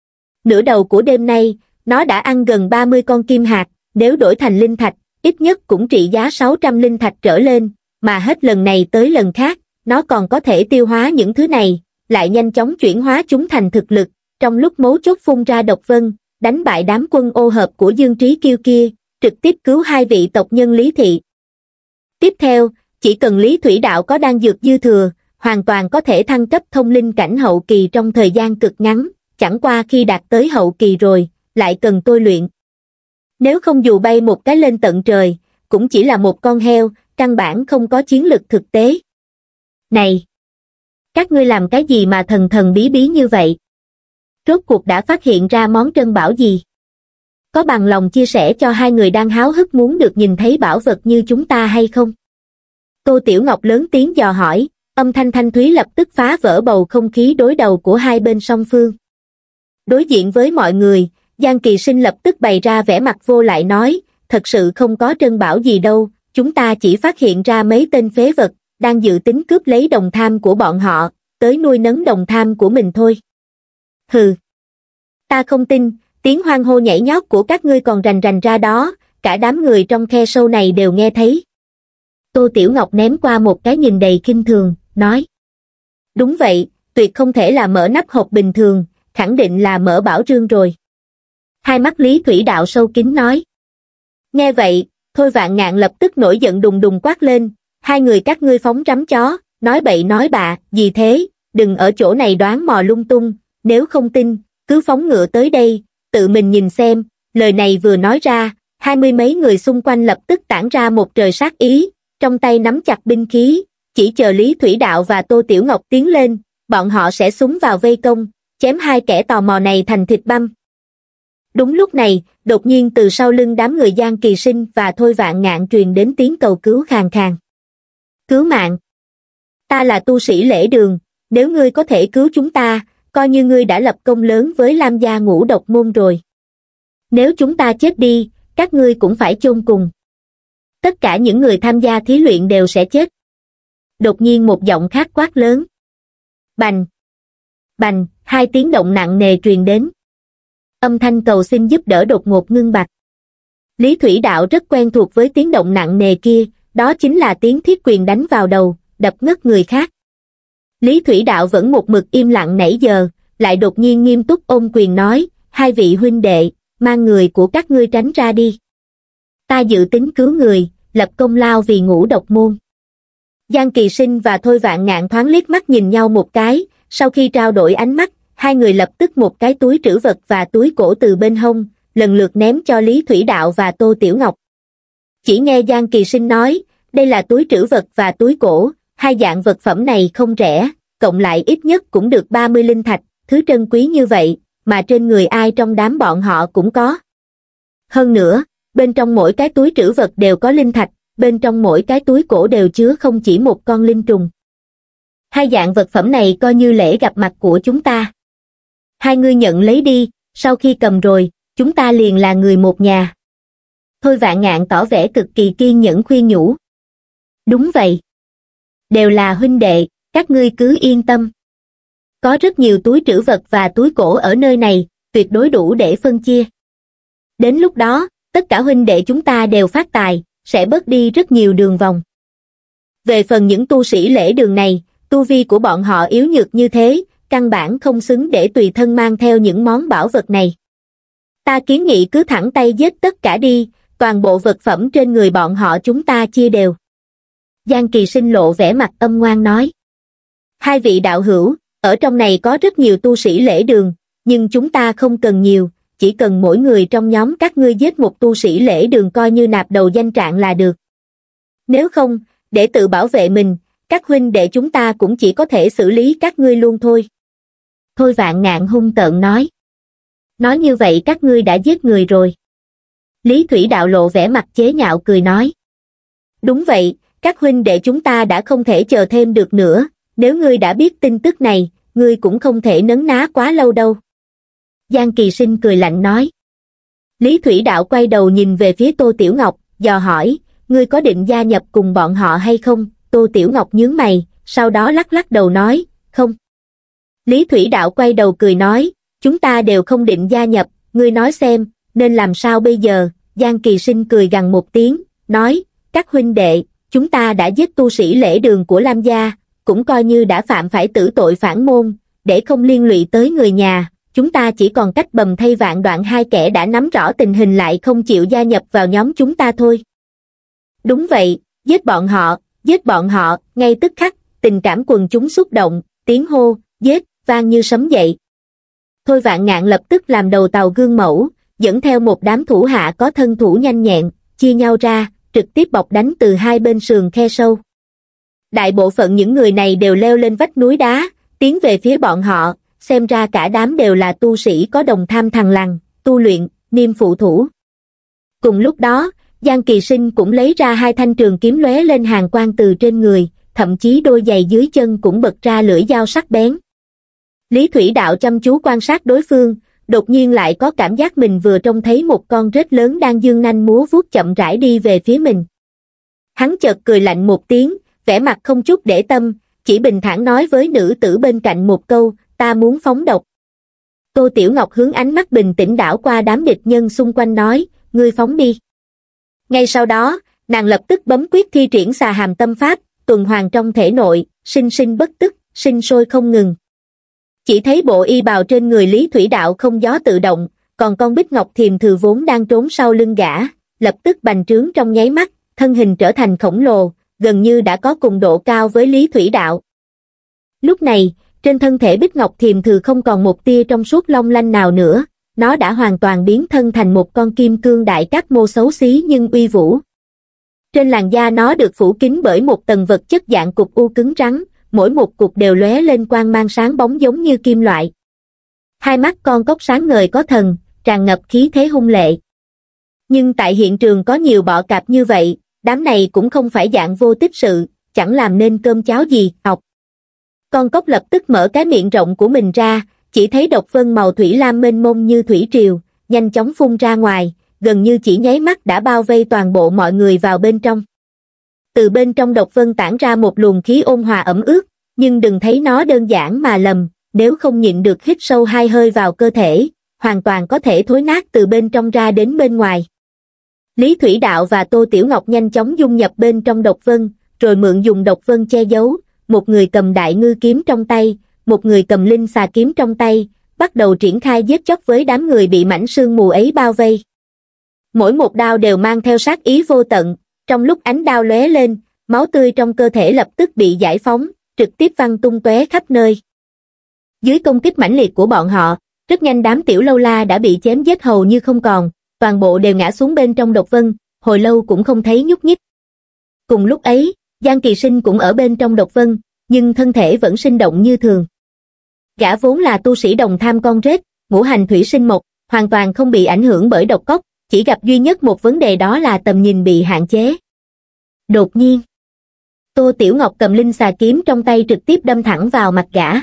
Nửa đầu của đêm nay, nó đã ăn gần ba mươi con kim hạt, nếu đổi thành linh thạch, ít nhất cũng trị giá sáu trăm linh thạch trở lên, mà hết lần này tới lần khác, nó còn có thể tiêu hóa những thứ này, lại nhanh chóng chuyển hóa chúng thành thực lực, trong lúc mấu chốt phun ra độc vân, đánh bại đám quân ô hợp của Dương Trí Kiêu kia, trực tiếp cứu hai vị tộc nhân Lý Thị. Tiếp theo, chỉ cần Lý Thủy Đạo có đan dược dư thừa, hoàn toàn có thể thăng cấp thông linh cảnh hậu kỳ trong thời gian cực ngắn, chẳng qua khi đạt tới hậu kỳ rồi, lại cần tôi luyện. Nếu không dù bay một cái lên tận trời, cũng chỉ là một con heo, căn bản không có chiến lực thực tế. Này! Các ngươi làm cái gì mà thần thần bí bí như vậy? Rốt cuộc đã phát hiện ra món trân bảo gì? Có bằng lòng chia sẻ cho hai người đang háo hức muốn được nhìn thấy bảo vật như chúng ta hay không? Tô Tiểu Ngọc lớn tiếng dò hỏi, âm thanh thanh thúy lập tức phá vỡ bầu không khí đối đầu của hai bên song phương. Đối diện với mọi người, Giang Kỳ Sinh lập tức bày ra vẻ mặt vô lại nói, thật sự không có trân bảo gì đâu, chúng ta chỉ phát hiện ra mấy tên phế vật, đang dự tính cướp lấy đồng tham của bọn họ, tới nuôi nấng đồng tham của mình thôi. Hừ, ta không tin, tiếng hoan hô nhảy nhót của các ngươi còn rành rành ra đó, cả đám người trong khe sâu này đều nghe thấy. Tô Tiểu Ngọc ném qua một cái nhìn đầy khinh thường, nói. Đúng vậy, tuyệt không thể là mở nắp hộp bình thường, khẳng định là mở bảo rương rồi. Hai mắt Lý Thủy Đạo sâu kín nói. Nghe vậy, Thôi Vạn Ngạn lập tức nổi giận đùng đùng quát lên, hai người các ngươi phóng rắm chó, nói bậy nói bạ, gì thế, đừng ở chỗ này đoán mò lung tung, nếu không tin, cứ phóng ngựa tới đây, tự mình nhìn xem. Lời này vừa nói ra, hai mươi mấy người xung quanh lập tức tản ra một trời sát ý, trong tay nắm chặt binh khí, chỉ chờ Lý Thủy Đạo và Tô Tiểu Ngọc tiến lên, bọn họ sẽ xúng vào vây công, chém hai kẻ tò mò này thành thịt băm. Đúng lúc này, đột nhiên từ sau lưng đám người Giang Kỳ Sinh và Thôi Vạn Ngạn truyền đến tiếng cầu cứu khàn khàn. Cứu mạng! Ta là tu sĩ lễ đường, nếu ngươi có thể cứu chúng ta, coi như ngươi đã lập công lớn với Lam gia Ngũ Độc môn rồi. Nếu chúng ta chết đi, các ngươi cũng phải chôn cùng. Tất cả những người tham gia thí luyện đều sẽ chết. Đột nhiên một giọng khác quát lớn. Bành! Bành! Hai tiếng động nặng nề truyền đến. Âm thanh cầu xin giúp đỡ đột ngột ngưng bặt. Lý Thủy Đạo rất quen thuộc với tiếng động nặng nề kia, đó chính là tiếng thiết quyền đánh vào đầu, đập ngất người khác. Lý Thủy Đạo vẫn một mực im lặng nãy giờ, lại đột nhiên nghiêm túc ôm quyền nói, hai vị huynh đệ, mang người của các ngươi tránh ra đi. Ta dự tính cứu người, lập công lao vì Ngũ Độc môn. Giang Kỳ Sinh và Thôi Vạn Ngạn thoáng liếc mắt nhìn nhau một cái, sau khi trao đổi ánh mắt, hai người lập tức một cái túi trữ vật và túi cổ từ bên hông, lần lượt ném cho Lý Thủy Đạo và Tô Tiểu Ngọc. Chỉ nghe Giang Kỳ Sinh nói, đây là túi trữ vật và túi cổ, hai dạng vật phẩm này không rẻ, cộng lại ít nhất cũng được ba mươi linh thạch, thứ trân quý như vậy, mà trên người ai trong đám bọn họ cũng có. Hơn nữa, bên trong mỗi cái túi trữ vật đều có linh thạch, bên trong mỗi cái túi cổ đều chứa không chỉ một con linh trùng. Hai dạng vật phẩm này coi như lễ gặp mặt của chúng ta. Hai ngươi nhận lấy đi, sau khi cầm rồi, chúng ta liền là người một nhà. Thôi Vạn Ngạn tỏ vẻ cực kỳ kiên nhẫn khuyên nhủ. Đúng vậy. Đều là huynh đệ, các ngươi cứ yên tâm. Có rất nhiều túi trữ vật và túi cổ ở nơi này, tuyệt đối đủ để phân chia. Đến lúc đó, tất cả huynh đệ chúng ta đều phát tài, sẽ bớt đi rất nhiều đường vòng. Về phần những tu sĩ lễ đường này, tu vi của bọn họ yếu nhược như thế, căn bản không xứng để tùy thân mang theo những món bảo vật này. Ta kiến nghị cứ thẳng tay giết tất cả đi, toàn bộ vật phẩm trên người bọn họ chúng ta chia đều. Giang Kỳ Sinh lộ vẻ mặt âm ngoan nói. Hai vị đạo hữu, ở trong này có rất nhiều tu sĩ lễ đường, nhưng chúng ta không cần nhiều, chỉ cần mỗi người trong nhóm các ngươi giết một tu sĩ lễ đường coi như nạp đầu danh trạng là được. Nếu không, để tự bảo vệ mình, các huynh đệ chúng ta cũng chỉ có thể xử lý các ngươi luôn thôi. Thôi Vạn Ngạn hung tợn nói. Nói như vậy các ngươi đã giết người rồi. Lý Thủy Đạo lộ vẻ mặt chế nhạo cười nói. Đúng vậy, các huynh đệ chúng ta đã không thể chờ thêm được nữa, nếu ngươi đã biết tin tức này, ngươi cũng không thể nấn ná quá lâu đâu. Giang Kỳ Sinh cười lạnh nói. Lý Thủy Đạo quay đầu nhìn về phía Tô Tiểu Ngọc, dò hỏi, ngươi có định gia nhập cùng bọn họ hay không? Tô Tiểu Ngọc nhướng mày, sau đó lắc lắc đầu nói, không. Lý Thủy Đạo quay đầu cười nói, chúng ta đều không định gia nhập, ngươi nói xem, nên làm sao bây giờ? Giang Kỳ Sinh cười gằn một tiếng, nói, các huynh đệ, chúng ta đã giết tu sĩ lễ đường của Lam gia, cũng coi như đã phạm phải tử tội phản môn, để không liên lụy tới người nhà, chúng ta chỉ còn cách bầm thây vạn đoạn hai kẻ đã nắm rõ tình hình lại không chịu gia nhập vào nhóm chúng ta thôi. Đúng vậy, giết bọn họ, giết bọn họ, ngay tức khắc, tình cảm quần chúng xúc động, tiếng hô, giết, vang như sấm dậy. Thôi Vạn Ngạn lập tức làm đầu tàu gương mẫu, dẫn theo một đám thủ hạ có thân thủ nhanh nhẹn, chia nhau ra, trực tiếp bọc đánh từ hai bên sườn khe sâu. Đại bộ phận những người này đều leo lên vách núi đá, tiến về phía bọn họ, xem ra cả đám đều là tu sĩ có đồng tham thằng lằn, tu luyện, niêm phụ thủ. Cùng lúc đó, Giang Kỳ Sinh cũng lấy ra hai thanh trường kiếm lóe lên hàn quang từ trên người, thậm chí đôi giày dưới chân cũng bật ra lưỡi dao sắc bén. Lý Thủy Đạo chăm chú quan sát đối phương, đột nhiên lại có cảm giác mình vừa trông thấy một con rết lớn đang dương nanh múa vuốt chậm rãi đi về phía mình. Hắn chợt cười lạnh một tiếng, vẻ mặt không chút để tâm, chỉ bình thản nói với nữ tử bên cạnh một câu, ta muốn phóng độc. Tô Tiểu Ngọc hướng ánh mắt bình tĩnh đảo qua đám địch nhân xung quanh nói, ngươi phóng đi. Ngay sau đó, nàng lập tức bấm quyết thi triển xà hàm tâm pháp, tuần hoàn trong thể nội, sinh sinh bất tức, sinh sôi không ngừng. Chỉ thấy bộ y bào trên người Lý Thủy Đạo không gió tự động, còn con Bích Ngọc Thiềm Thừ vốn đang trốn sau lưng gã, lập tức bành trướng trong nháy mắt, thân hình trở thành khổng lồ, gần như đã có cùng độ cao với Lý Thủy Đạo. Lúc này, trên thân thể Bích Ngọc Thiềm Thừ không còn một tia trong suốt long lanh nào nữa, nó đã hoàn toàn biến thân thành một con kim cương đại cát mô xấu xí nhưng uy vũ. Trên làn da nó được phủ kín bởi một tầng vật chất dạng cục u cứng rắn, mỗi một cục đều lóe lên quang mang sáng bóng giống như kim loại. Hai mắt con cóc sáng ngời có thần, tràn ngập khí thế hung lệ. Nhưng tại hiện trường có nhiều bọ cạp như vậy, đám này cũng không phải dạng vô tích sự, chẳng làm nên cơm cháo gì, ọc. Con cóc lập tức mở cái miệng rộng của mình ra, chỉ thấy độc vân màu thủy lam mênh mông như thủy triều, nhanh chóng phun ra ngoài, gần như chỉ nháy mắt đã bao vây toàn bộ mọi người vào bên trong. Từ bên trong độc vân tản ra một luồng khí ôn hòa ẩm ướt, nhưng đừng thấy nó đơn giản mà lầm, nếu không nhịn được hít sâu hai hơi vào cơ thể, hoàn toàn có thể thối nát từ bên trong ra đến bên ngoài. Lý Thủy Đạo và Tô Tiểu Ngọc nhanh chóng dung nhập bên trong độc vân, rồi mượn dùng độc vân che giấu, một người cầm đại ngư kiếm trong tay, một người cầm linh xà kiếm trong tay, bắt đầu triển khai giết chóc với đám người bị mảnh sương mù ấy bao vây. Mỗi một đao đều mang theo sát ý vô tận, trong lúc ánh đao lóe lên, máu tươi trong cơ thể lập tức bị giải phóng, trực tiếp văng tung tóe khắp nơi. Dưới công kích mãnh liệt của bọn họ, rất nhanh đám tiểu lâu la đã bị chém giết hầu như không còn, toàn bộ đều ngã xuống bên trong độc vân, hồi lâu cũng không thấy nhúc nhích. Cùng lúc ấy, Giang Kỳ Sinh cũng ở bên trong độc vân, nhưng thân thể vẫn sinh động như thường. Gã vốn là tu sĩ đồng tham con rết, ngũ hành thủy sinh mộc, hoàn toàn không bị ảnh hưởng bởi độc cốc, chỉ gặp duy nhất một vấn đề đó là tầm nhìn bị hạn chế. Đột nhiên, Tô Tiểu Ngọc cầm linh xà kiếm trong tay trực tiếp đâm thẳng vào mặt gã.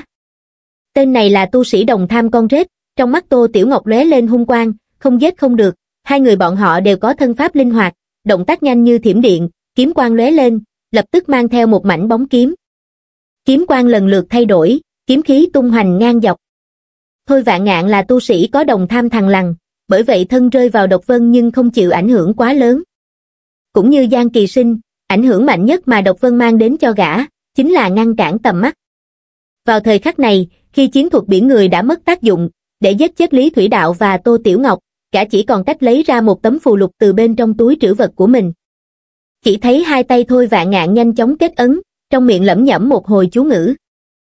Tên này là tu sĩ đồng tham con rết, trong mắt Tô Tiểu Ngọc lóe lên hung quang, không giết không được, hai người bọn họ đều có thân pháp linh hoạt, động tác nhanh như thiểm điện, kiếm quang lóe lên, lập tức mang theo một mảnh bóng kiếm. Kiếm quang lần lượt thay đổi, kiếm khí tung hoành ngang dọc. Thôi Vạn Ngạn là tu sĩ có đồng tham thằng lằn, bởi vậy thân rơi vào độc vân nhưng không chịu ảnh hưởng quá lớn. Cũng như Giang Kỳ Sinh, ảnh hưởng mạnh nhất mà độc vân mang đến cho gã, chính là ngăn cản tầm mắt. Vào thời khắc này, khi chiến thuật biển người đã mất tác dụng, để giết chết Lý Thủy Đạo và Tô Tiểu Ngọc, gã chỉ còn cách lấy ra một tấm phù lục từ bên trong túi trữ vật của mình. Chỉ thấy hai tay Thôi Vạn Ngạn nhanh chóng kết ấn, trong miệng lẩm nhẩm một hồi chú ngữ.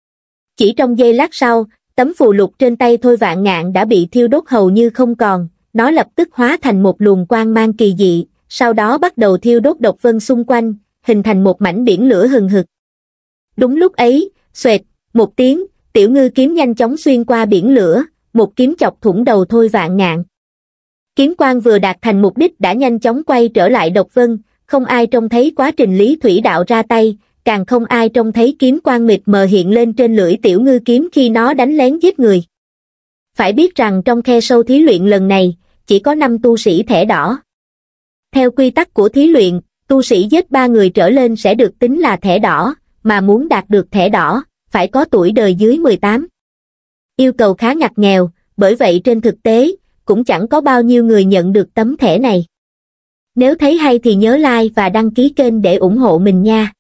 Chỉ trong giây lát sau, tấm phù lục trên tay Thôi Vạn Ngạn đã bị thiêu đốt hầu như không còn, nó lập tức hóa thành một luồng quang mang kỳ dị, sau đó bắt đầu thiêu đốt độc vân xung quanh, hình thành một mảnh biển lửa hừng hực. Đúng lúc ấy, xoẹt, một tiếng, tiểu ngư kiếm nhanh chóng xuyên qua biển lửa, một kiếm chọc thủng đầu Thôi Vạn Ngạn. Kiếm quang vừa đạt thành mục đích đã nhanh chóng quay trở lại độc vân, không ai trông thấy quá trình Lý Thủy Đạo ra tay, càng không ai trông thấy kiếm quang mịt mờ hiện lên trên lưỡi tiểu ngư kiếm khi nó đánh lén giết người. Phải biết rằng trong khe sâu thí luyện lần này, chỉ có năm tu sĩ thẻ đỏ. Theo quy tắc của thí luyện, tu sĩ giết ba người trở lên sẽ được tính là thẻ đỏ, mà muốn đạt được thẻ đỏ, phải có tuổi đời dưới mười tám. Yêu cầu khá ngặt nghèo, bởi vậy trên thực tế, cũng chẳng có bao nhiêu người nhận được tấm thẻ này. Nếu thấy hay thì nhớ like và đăng ký kênh để ủng hộ mình nha.